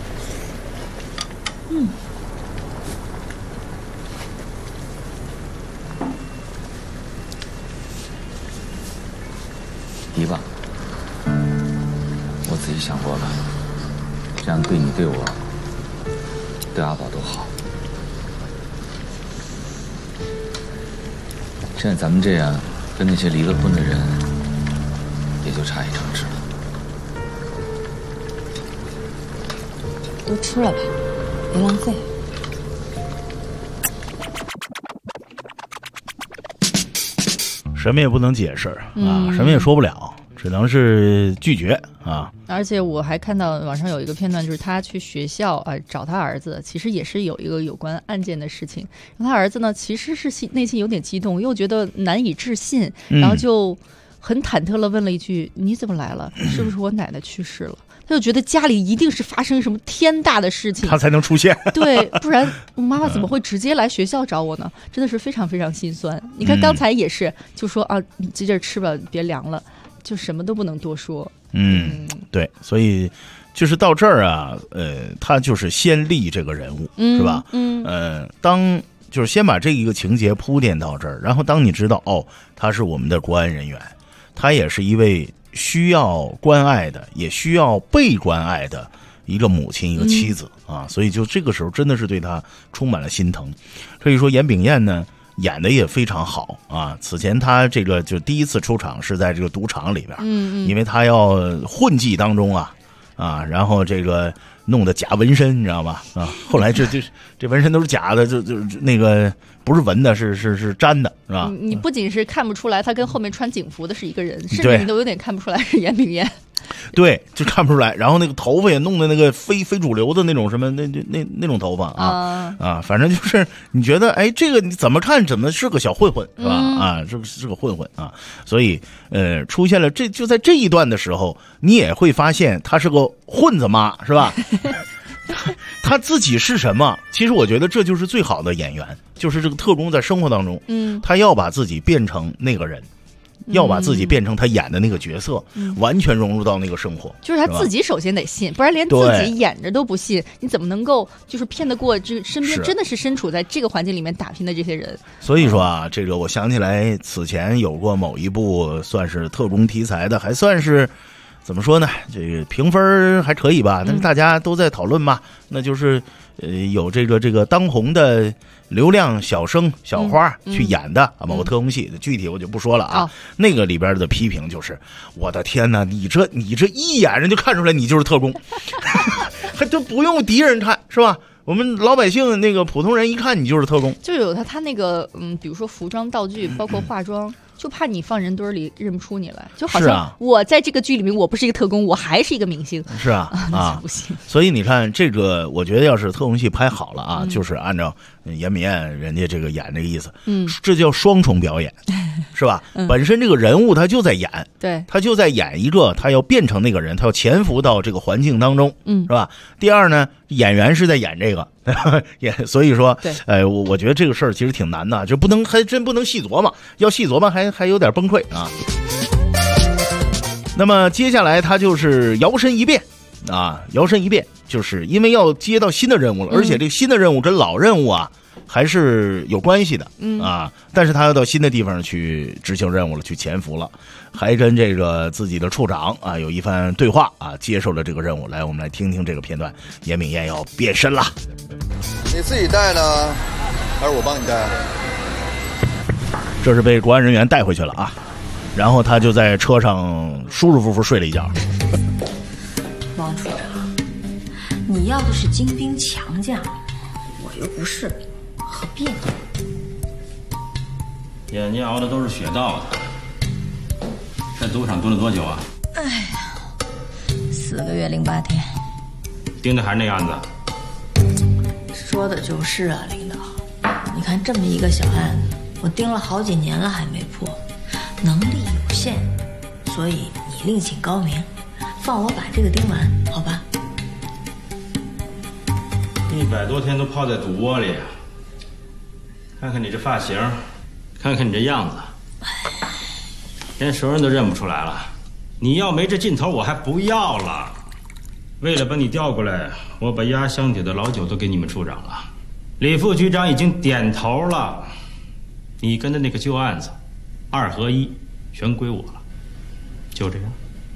姨吧，我自己想过了，这样对你、对我、对阿宝都好。现在咱们这样，跟那些离了婚的人，也就差一张纸了。 多吃了吧，别浪费。 什么也不能解释啊，什么也说不了，只能是拒绝啊。 而且我还看到网上有一个片段，就是他去学校找他儿子，其实也是有一个有关案件的事情。他儿子呢，其实是内心有点激动，又觉得难以置信，然后就很忐忑地问了一句：“你怎么来了？是不是我奶奶去世了？”他就觉得家里一定是发生什么天大的事情， 他才能出现。 对，不然我妈妈怎么会直接来学校找我呢？真的是非常非常心酸。你看刚才也是，就说啊，你这阵吃吧，别凉了，就什么都不能多说。 对，所以就是到这儿啊，他就是先立这个人物，是吧？当就是先把这一个情节铺垫到这儿，然后当你知道他是我们的国安人员，他也是一位需要关爱的，也需要被关爱的一个母亲，一个妻子啊，所以就这个时候真的是对他充满了心疼。所以说严炳彦呢演的也非常好啊。此前他这个就第一次出场是在这个赌场里边，因为他要混迹当中啊，然后这个弄的假纹身，你知道吧？啊，后来这纹身都是假的，就那个不是纹的，是粘的，是吧？ 你不仅是看不出来他跟后面穿警服的是一个人，甚至你都有点看不出来是严炳彦。 对，就看不出来。然后那个头发也弄的那个非主流的那种什么那种头发啊，反正就是你觉得这个你怎么看怎么是个小混混，是吧？是个混混啊。所以出现了就在这一段的时候，你也会发现他是个混子妈，是吧？他自己是什么？其实我觉得这就是最好的演员，就是这个特工在生活当中，他要把自己变成那个人。 要把自己变成他演的那个角色，完全融入到那个生活。 就是他自己首先得信，不然连自己演着都不信，你怎么能够就是骗得过这身边真的是身处在这个环境里面打拼的这些人？ 所以说啊，这个我想起来此前有过某一部算是特工题材的，还算是怎么说呢？这个评分还可以吧，但是大家都在讨论嘛，那就是有这个当红的流量小生小花去演的某个特工戏，具体我就不说了啊。那个里边的批评就是，我的天哪，你这一眼人就看出来你就是特工，还就不用敌人看是吧？我们老百姓那个普通人一看你就是特工， 就有他那个比如说服装道具，包括化妆。就怕你放人堆里认不出你来，就好像我在这个剧里面我不是一个特工，我还是一个明星。 是啊不行。 所以你看这个，我觉得要是特工戏拍好了啊，就是按照严敏燕人家这个演这个意思，这叫双重表演，是吧？本身这个人物他就在演， 对， 他就在演一个他要变成那个人，他要潜伏到这个环境当中，是吧？第二呢，演员是在演这个。所以说，我觉得这个事儿其实挺难的，就还真不能细琢磨，要细琢磨还有点崩溃啊。那么接下来他就是摇身一变啊，摇身一变，就是因为要接到新的任务了，而且这个新的任务跟老任务啊还是有关系的啊，但是他要到新的地方去执行任务了，去潜伏了，还跟这个自己的处长啊有一番对话啊，接受了这个任务。来，我们来听听这个片段。严敏燕要变身了， 你自己带呢，还是我帮你带？ 这是被国安人员带回去了啊，然后他就在车上舒舒服服睡了一觉。 王处长，你要的是精兵强将，我又不是。何必呢？ 眼睛熬的都是血道的。在赌场蹲了多久啊 ？4个月08天。 盯的还是那样子？ 说的就是啊，领导。你看这么一个小案子，我盯了好几年了还没破，能力有限，所以你另请高明，放我把这个盯完，好吧 ？100多天都泡在赌窝里。看看你这发型，看看你这样子，连熟人都认不出来了。你要没这劲头，我还不要了。为了把你调过来，我把压箱底的老酒都给你们处长了。李副局长已经点头了，你跟的那个旧案子，2合1，全归我了。就这样。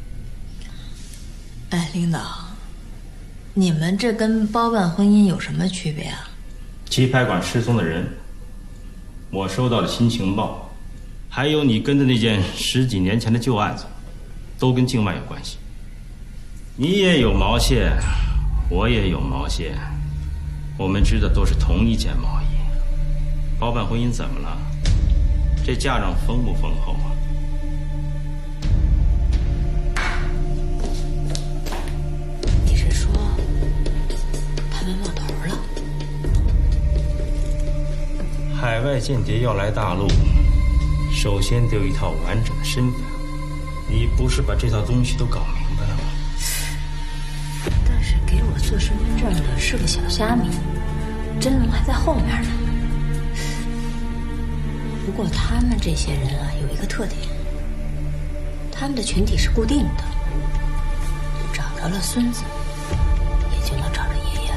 哎，领导，你们这跟包办婚姻有什么区别啊？ 棋牌馆失踪的人。我收到了新情报，还有你跟的那件10几年前的旧案子，都跟境外有关系。你也有毛线，我也有毛线，我们织的都是同一件毛衣。包办婚姻怎么了？这嫁妆丰不丰厚啊？ 你是说他们冒头了？ 海外间谍要来大陆，首先得有一套完整的身份。你不是把这套东西都搞明白了吗？ 但是给我做身份证的是个小虾米，真龙还在后面呢。不过他们这些人啊，有一个特点，他们的群体是固定的，找着了孙子，也就能找着爷爷了。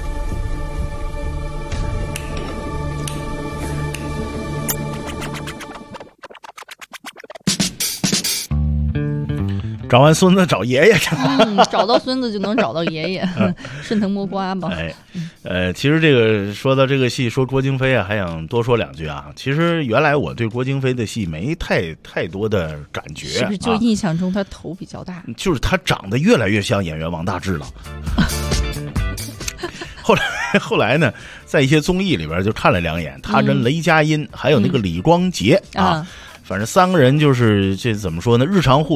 找完孙子找爷爷去了，找到孙子就能找到爷爷，顺藤摸瓜吧。 其实这个说到这个戏，说郭京飞啊，还想多说2句啊。其实原来我对郭京飞的戏没太多的感觉， 是不是就印象中他头比较大？ 就是他长得越来越像演员王大治了。后来呢，在一些综艺里边就看了2眼，他跟雷佳音还有那个李光洁啊。反正3个人就是这怎么说呢？日常互怼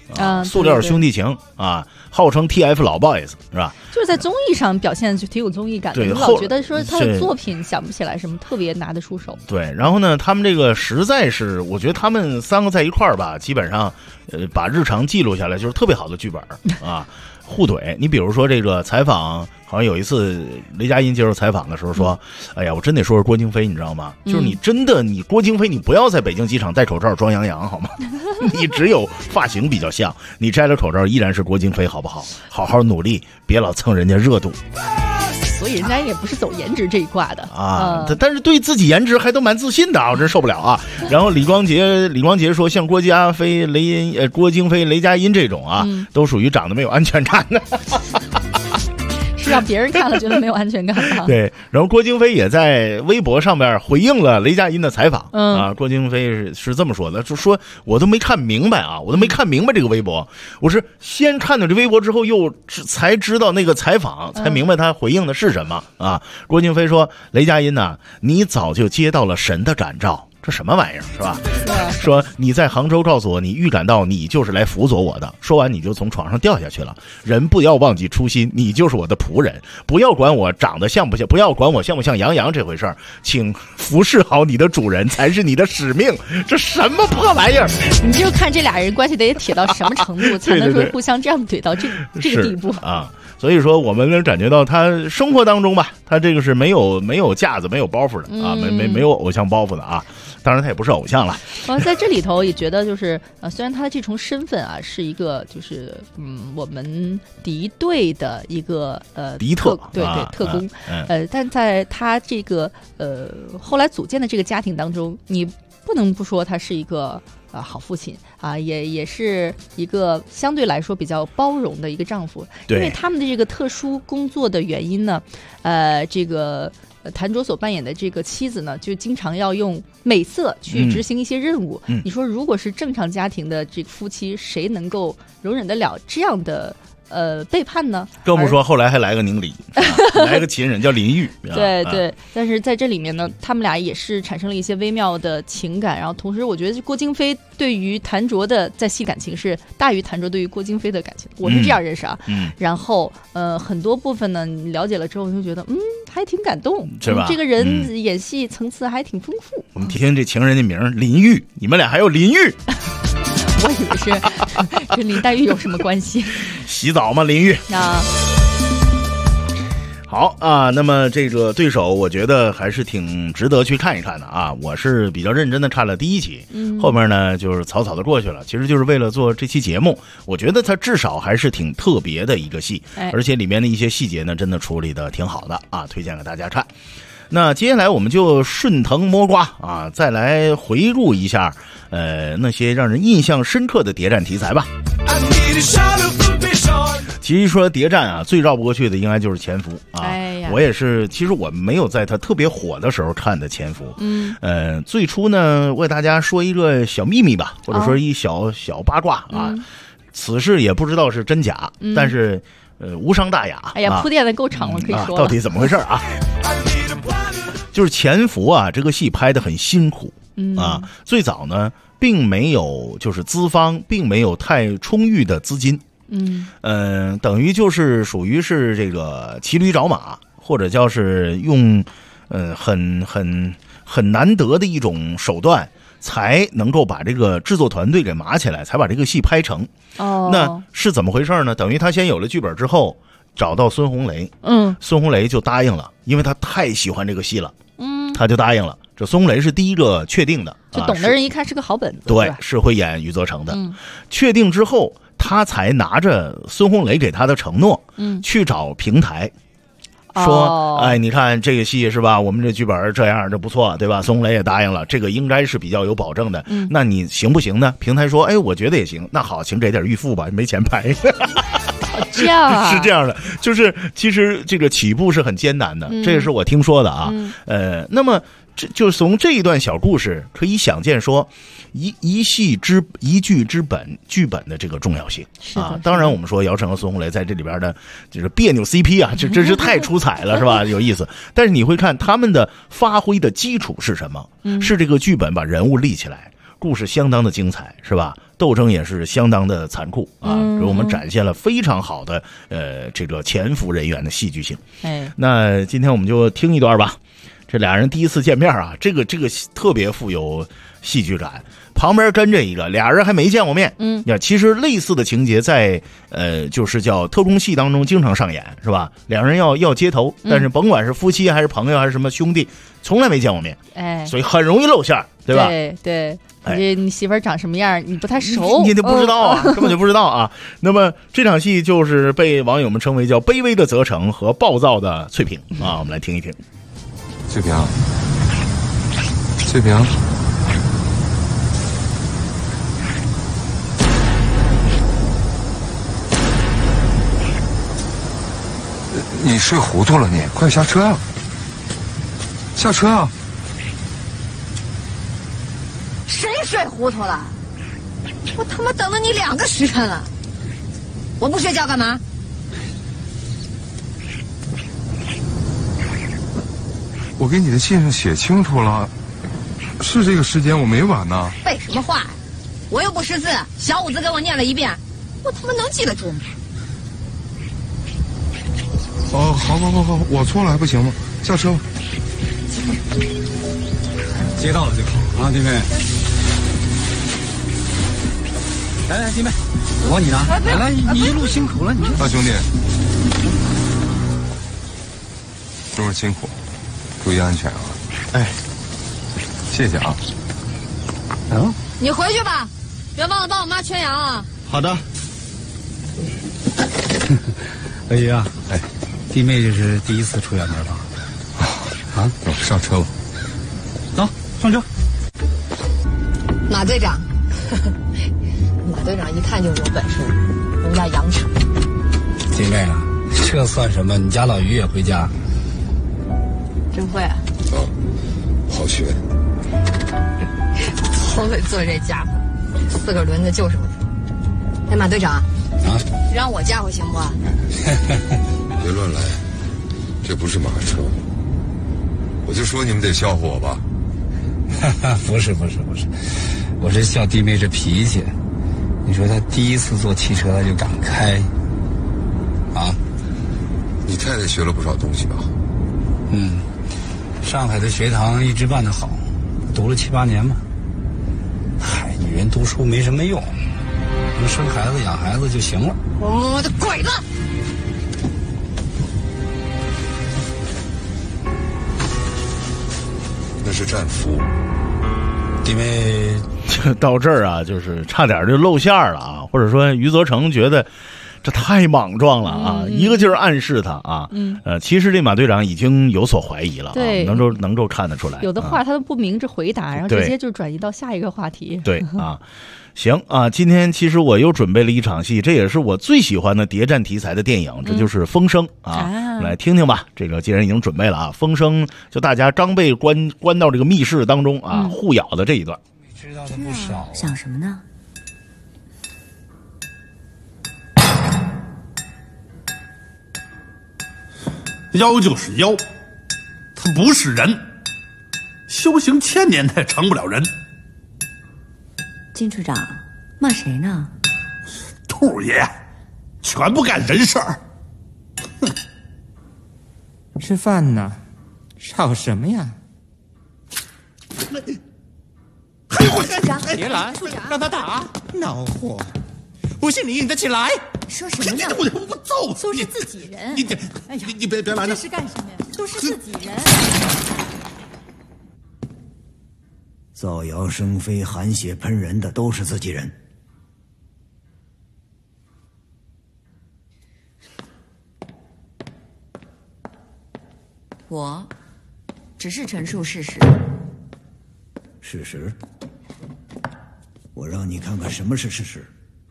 塑料兄弟情啊，号称 TF 老 boys 是吧？ 就是在综艺上表现就挺有综艺感的， 对， 老觉得说他的作品想不起来什么特别拿得出手。 对，然后呢，他们这个实在是，我觉得他们3个在一块儿吧，基本上把日常记录下来，就是特别好的剧本啊。互怼，你比如说这个采访，好像有一次雷佳音接受采访的时候说：“哎呀，我真得说是郭京飞，你知道吗？就是你真的，你郭京飞，你不要在北京机场戴口罩装杨洋好吗？你只有发型比较像，你摘了口罩依然是郭京飞，好不好？好好努力，别老蹭人家热度。” 所以人家也不是走颜值这一挂的啊，但是对自己颜值还都蛮自信的啊，我真受不了啊。然后李光洁说，像郭京飞、雷佳音这种啊，都属于长得没有安全感的。 是让别人看了觉得没有安全感的。 对，然后郭京飞也在微博上面回应了雷佳音的采访啊。郭京飞是这么说的，就说我都没看明白啊，我都没看明白这个微博，我是先看到这微博之后又才知道那个采访，才明白他回应的是什么啊。郭京飞说，雷佳音呐，你早就接到了神的感召。这什么玩意儿是吧？说你在杭州告诉我，你预感到你就是来辅佐我的。说完你就从床上掉下去了。人不要忘记初心，你就是我的仆人。不要管我长得像不像，不要管我像不像杨洋这回事儿，请服侍好你的主人才是你的使命。这什么破玩意儿？ 你就看这俩人关系得铁到什么程度，才能说互相这样怼到这个地步啊？所以说，我们能感觉到他生活当中吧，他这个是没有架子、没有包袱的啊，没有偶像包袱的啊。当然他也不是偶像了。 在这里头也觉得就是虽然他的这重身份啊是一个就是我们敌对的一个敌特特工但在他这个后来组建的这个家庭当中，你不能不说他是一个好父亲啊，也是一个相对来说比较包容的一个丈夫。因为他们的这个特殊工作的原因呢，这个谭卓所扮演的这个妻子呢，就经常要用美色去执行一些任务。你说如果是正常家庭的这个夫妻，谁能够容忍得了这样的背叛呢？ 更不说后来还来个宁理，来个情人叫林玉。 对对，但是在这里面呢，他们俩也是产生了一些微妙的情感。然后同时，我觉得郭京飞对于谭卓的在戏感情是大于谭卓对于郭京飞的感情，我是这样认识啊。然后很多部分呢，你了解了之后，就觉得还挺感动，是吧？这个人演戏层次还挺丰富。 我们听这情人的名林玉，你们俩还有林玉。 我以为是跟林黛玉有什么关系？ 洗澡吗？林玉啊。 好啊，那么这个对手，我觉得还是挺值得去看一看的啊。我是比较认真的看了第一集，后面呢就是草草的过去了。其实就是为了做这期节目，我觉得它至少还是挺特别的一个戏，而且里面的一些细节呢，真的处理的挺好的啊，推荐给大家看。那接下来我们就顺藤摸瓜啊，再来回顾一下那些让人印象深刻的谍战题材吧。其实说谍战啊，最绕不过去的应该就是潜伏啊。我也是，其实我没有在它特别火的时候看的潜伏。最初呢，为大家说一个小秘密吧，或者说一小八卦啊。此事也不知道是真假，但是无伤大雅。 哎呀，铺垫的够长了，可以说到底怎么回事啊？就是潜伏啊，这个戏拍得很辛苦啊。最早呢，并没有就是资方并没有太充裕的资金，等于就是属于是这个骑驴找马，或者叫是用很难得的一种手段，才能够把这个制作团队给码起来，才把这个戏拍成。那是怎么回事呢？等于他先有了剧本之后，找到孙红雷，孙红雷就答应了，因为他太喜欢这个戏了，他就答应了。这孙红雷是第一个确定的， 就懂的人一看是个好本子， 对，是会演余则成的。确定之后，他才拿着孙红雷给他的承诺，去找平台。说，哎，你看这个戏是吧？我们这剧本这样，这不错，对吧？孙红雷也答应了，这个应该是比较有保证的。那你行不行呢？平台说，哎，我觉得也行。那好，请给点预付吧，没钱拍。 这样啊？ 是这样的，就是其实这个起步是很艰难的，这也是我听说的啊。那么就从这一段小故事可以想见说，一戏一剧之本，剧本的这个重要性啊。当然，我们说姚晨和孙红雷在这里边的就是别扭 CP 啊，这真是太出彩了，是吧？有意思。但是你会看他们的发挥的基础是什么？是这个剧本把人物立起来，故事相当的精彩，是吧？ 斗争也是相当的残酷啊，给我们展现了非常好的这个潜伏人员的戏剧性。那今天我们就听一段吧。这俩人第一次见面啊，这个特别富有戏剧感。旁边跟着一个，俩人还没见过面。其实类似的情节在就是叫特工戏当中经常上演，是吧？两人要接头，但是甭管是夫妻还是朋友还是什么兄弟，从来没见过面，所以很容易露馅，对吧？ 对。你媳妇儿长什么样你不太熟， 你不知道啊，根本就不知道啊。那么这场戏就是被网友们称为叫卑微的责成和暴躁的翠萍啊，我们来听一听。 翠萍，你睡糊涂了，你快下车呀！下车啊！ 谁睡糊涂了？我他妈等了你2个时辰了，我不睡觉干嘛？ 我给你的信上写清楚了，是这个时间，我没晚呢。 废什么话呀！我又不识字，小五子给我念了一遍，我他妈能记得住吗？ 哦，好，我错了还不行吗？下车吧。 接到了就好啊，弟妹。来，弟妹，我帮你拿。来，你一路辛苦了，你。 大兄弟，哥们辛苦，注意安全啊！哎，谢谢啊。 你回去吧，别忘了帮我妈圈羊啊。 好的。阿姨啊，弟妹这是第一次出远门吧？啊， 上车吧。 走，上车。 马队长，马队长一看就是有本事，人家洋车。 弟妹啊，这算什么？你家老于也回家。 真会啊！ 好学。 好会做这家伙，4个轮子就是不服。哎，马队长啊，让我驾回行不？ 别乱来，这不是马车。我就说你们得笑话我吧。 不是，我是笑弟妹这脾气。你说她第一次坐汽车她就敢开，啊？ 你太太学了不少东西吧？ 上海的学堂一直办得好，读了7、8年嘛。嗨，女人读书没什么用，能生孩子养孩子就行了。 我的鬼子！ 那是战俘。 弟妹到这儿啊，就是差点就露馅了啊，或者说余则成觉得这太莽撞了啊，一个劲儿暗示他啊。其实这马队长已经有所怀疑了， 对， 能够看得出来， 有的话他都不明着回答，然后直接就转移到下一个话题。 对啊。行啊，今天其实我又准备了一场戏，这也是我最喜欢的谍战题材的电影，这就是《风声》啊。来听听吧，这个既然已经准备了啊，《风声》就大家张被关到这个密室当中啊，互咬的这一段。 知道的不少， 想什么呢？ 妖就是妖，他不是人，修行1000年他也成不了人。 金处长，骂谁呢？ 兔爷，全不干人事儿。 吃饭呢，吵什么呀？ 处长，别拦，让他打，恼火！不信你硬得起来。 说什么呢？ 我揍死都是自己人。 你别拦着。 这是干什么呀？都是自己人。 造谣生非、含血喷人的都是自己人。 我只是陈述事实。 事实？我让你看看什么是事实。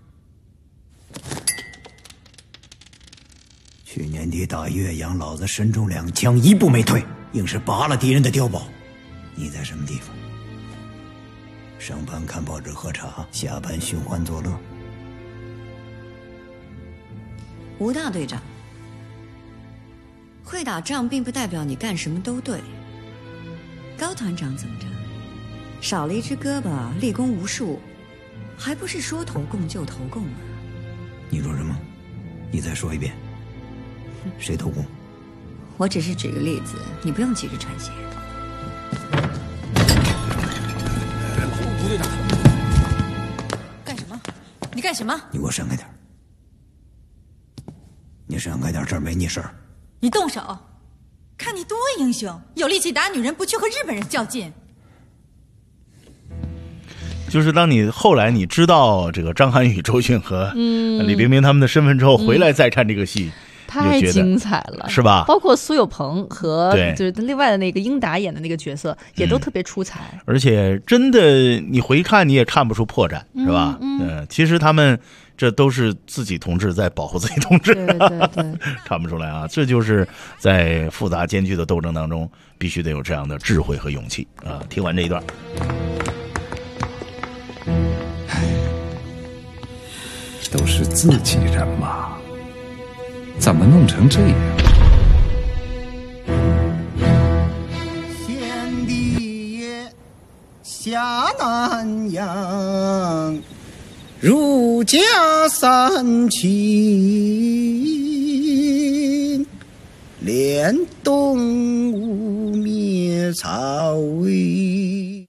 去年底打岳阳，老子身中2枪，一步没退，硬是拔了敌人的碉堡。你在什么地方？上班看报纸喝茶，下班寻欢作乐。 吴大队长，会打仗并不代表你干什么都对。高团长怎么着？少了一只胳膊，立功无数， 还不是说投共就投共啊？ 你说什么？你再说一遍。谁投共？ 我只是举个例子，你不用急着穿鞋。 吴队长， 干什么？你干什么？ 你给我闪开点！你闪开点，这儿没你事儿。 你动手！看你多英雄，有力气打女人，不去和日本人较劲。 就是当你后来你知道这个张涵予、周迅和李冰冰他们的身份之后，回来再看这个戏， 太精彩了， 是吧？ 包括苏有朋和就是另外的那个英达演的那个角色，也都特别出彩。 而且真的，你回看你也看不出破绽，是吧？其实他们这都是自己同志在保护自己同志， 对， 看不出来啊！这就是在复杂艰巨的斗争当中，必须得有这样的智慧和勇气啊！听完这一段。 都是自己人嘛，怎么弄成这样？ 先帝爷下南洋，儒家三秦，联东吴灭曹魏。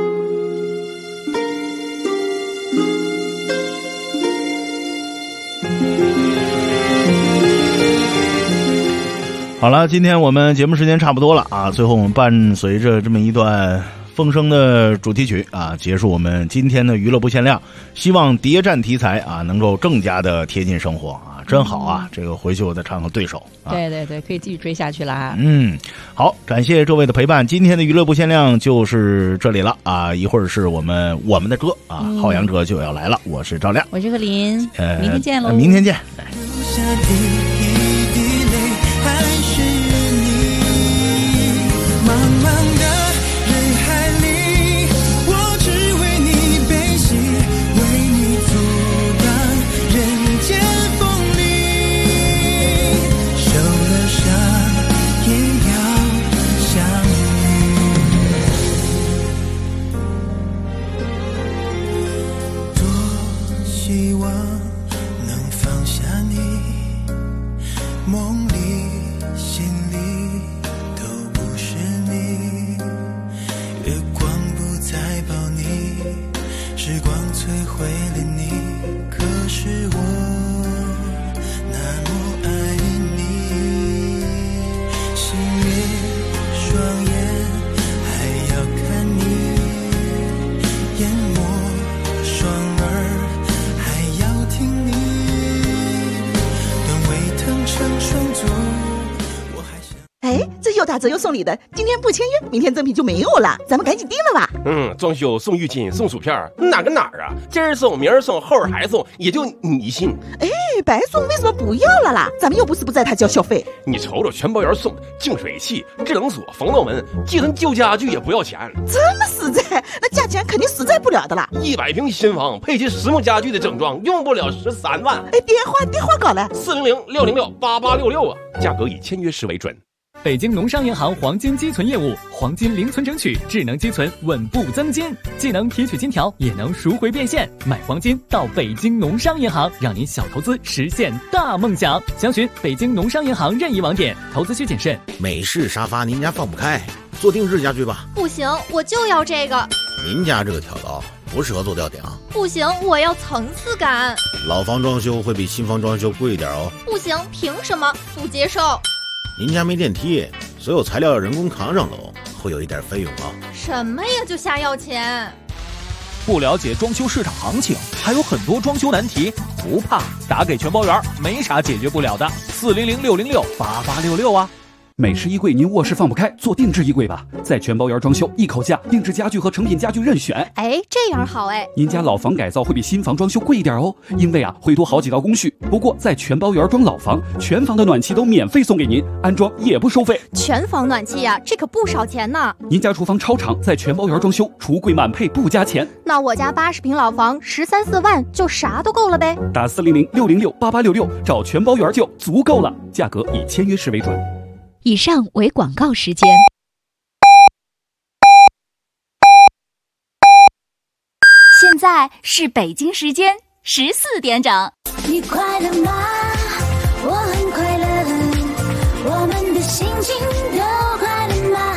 好了，今天我们节目时间差不多了啊，最后我们伴随着这么一段风声的主题曲啊，结束我们今天的娱乐不限量。希望谍战题材啊能够更加的贴近生活啊，真好啊！这个回去我再唱唱对手啊。 对，可以继续追下去了啊。 好，感谢各位的陪伴，今天的娱乐不限量就是这里了啊！一会儿是我们的歌啊，浩洋哥就要来了，我是赵亮， 我是何林，明天见喽， 明天见。 打折又送礼的，今天不签约，明天赠品就没有了，咱们赶紧订了吧。 装修送浴巾送薯片，哪跟哪儿啊？今儿送明儿送后儿还送，也就你信。 白送为什么不要了啦？咱们又不是不在他交小费。 你瞅瞅全包园送净水器、制冷锁、防盗门，寄存旧家具也不要钱。 这么实在，那价钱肯定实在不了的啦。 100平新房配齐实木家具的整装，用不了13万。 电话搞来 400-606-8866啊，价格以签约时为准。 北京农商银行黄金积存业务，黄金零存整取，智能积存，稳步增金，既能提取金条，也能赎回变现。买黄金到北京农商银行，让您小投资实现大梦想。详询北京农商银行任意网点，投资需谨慎。 美式沙发您家放不开，做定制家具吧。 不行，我就要这个。 您家这个挑高不适合做吊顶。 不行，我要层次感。 老房装修会比新房装修贵一点哦。 不行，凭什么？不接受。 您家没电梯，所有材料要人工扛上楼，会有一点费用啊。 什么呀，就瞎要钱？ 不了解装修市场行情，还有很多装修难题，不怕，打给全包园，没啥解决不了的。400-606-8866啊。 美式衣柜您卧室放不开，做定制衣柜吧，在全包园装修，一口价，定制家具和成品家具任选。 这样好您家老房改造会比新房装修贵一点哦，因为会多好几道工序。不过在全包园装老房，全房的暖气都免费送给您，安装也不收费。 全房暖气呀，这可不少钱呢。 您家厨房超长，在全包园装修，橱柜满配不加钱。 那我家80平老房13-14万就啥都够了呗。 打400-606-8866找全包园就足够了，价格以签约时为准。 以上为广告时间。 现在在是北京时间14点整。 你快乐吗？我很快乐，我们的心情都快乐吗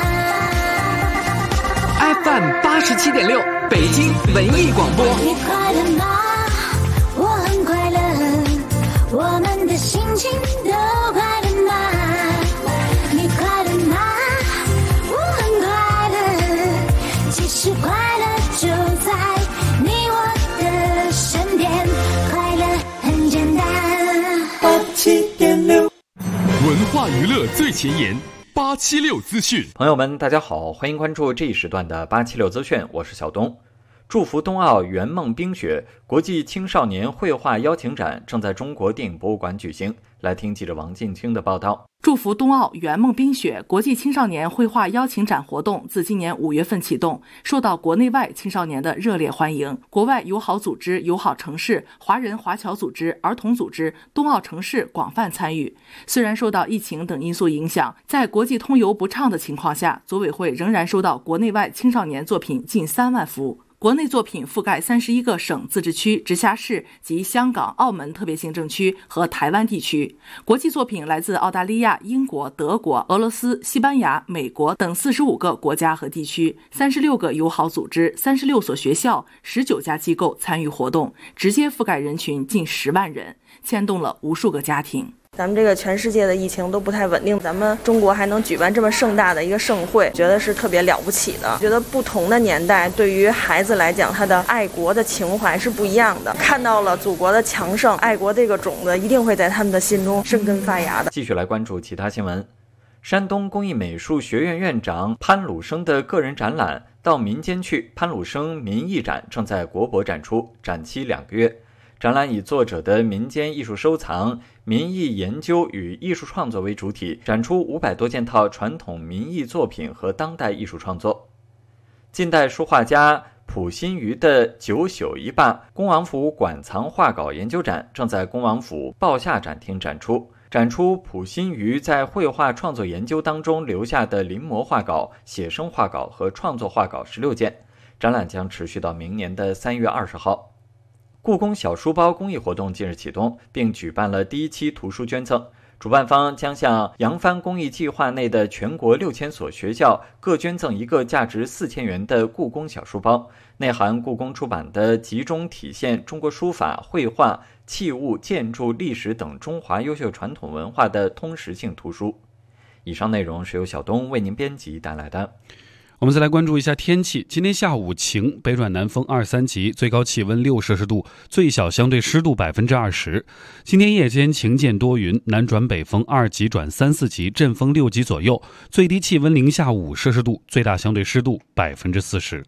？FM 87.6，北京文艺广播。 你快乐吗？我很快乐，我们的心情都快乐吗？你快乐吗？我很快乐，其实快乐就在你我的身边，快乐很简单。87.6， 文化娱乐最前沿，876资讯。 朋友们，大家好，欢迎关注这一时段的876资讯，我是小东。祝福冬奥圆梦冰雪国际青少年绘画邀请展正在中国电影博物馆举行。来听记者王进清的报道。 祝福冬奥圆梦冰雪国际青少年绘画邀请展活动自今年5月份启动，受到国内外青少年的热烈欢迎。国外友好组织、友好城市、华人华侨组织、儿童组织、冬奥城市广泛参与。虽然受到疫情等因素影响，在国际通邮不畅的情况下，组委会仍然收到国内外青少年作品近3万幅。国内作品覆盖31个省、自治区、直辖市及香港、澳门特别行政区和台湾地区。国际作品来自澳大利亚、英国、德国、俄罗斯、西班牙、美国等45个国家和地区，36个友好组织、36所学校、19家机构参与活动，直接覆盖人群近10万人，牵动了无数个家庭。 咱们这个全世界的疫情都不太稳定，咱们中国还能举办这么盛大的一个盛会，觉得是特别了不起的。觉得不同的年代对于孩子来讲，他的爱国的情怀是不一样的。看到了祖国的强盛，爱国这个种子一定会在他们的心中生根发芽的。 继续来关注其他新闻。山东工艺美术学院院长潘鲁生的个人展览《到民间去》潘鲁生民艺展正在国博展出，展期2个月。展览以作者的民间艺术收藏、民艺研究与艺术创作为主体，展出500多件套传统民艺作品和当代艺术创作。近代书画家蒲新瑜的9宿一罢恭王府馆藏画稿研究展正在恭王府报夏展厅展出，展出蒲新瑜在绘画创作研究当中留下的临摹画稿、写生画稿和创作画稿16件。展览将持续到明年的3月20号。故宫小书包公益活动近日启动，并举办了第1期图书捐赠。主办方将向扬帆公益计划内的全国6000所学校各捐赠一个价值4000元的故宫小书包，内含故宫出版的集中体现中国书法、绘画、器物、建筑、历史等中华优秀传统文化的通识性图书。以上内容是由小东为您编辑带来的。 我们再来关注一下天气。今天下午晴，北转南风2、3级，最高气温6摄氏度，最小相对湿度20%。今天夜间晴间多云，南转北风2级转3、4级，阵风6级左右，最低气温零下5摄氏度，最大相对湿度40%。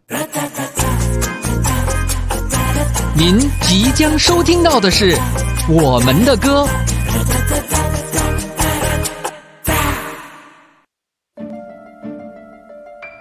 您即将收听到的是我们的歌。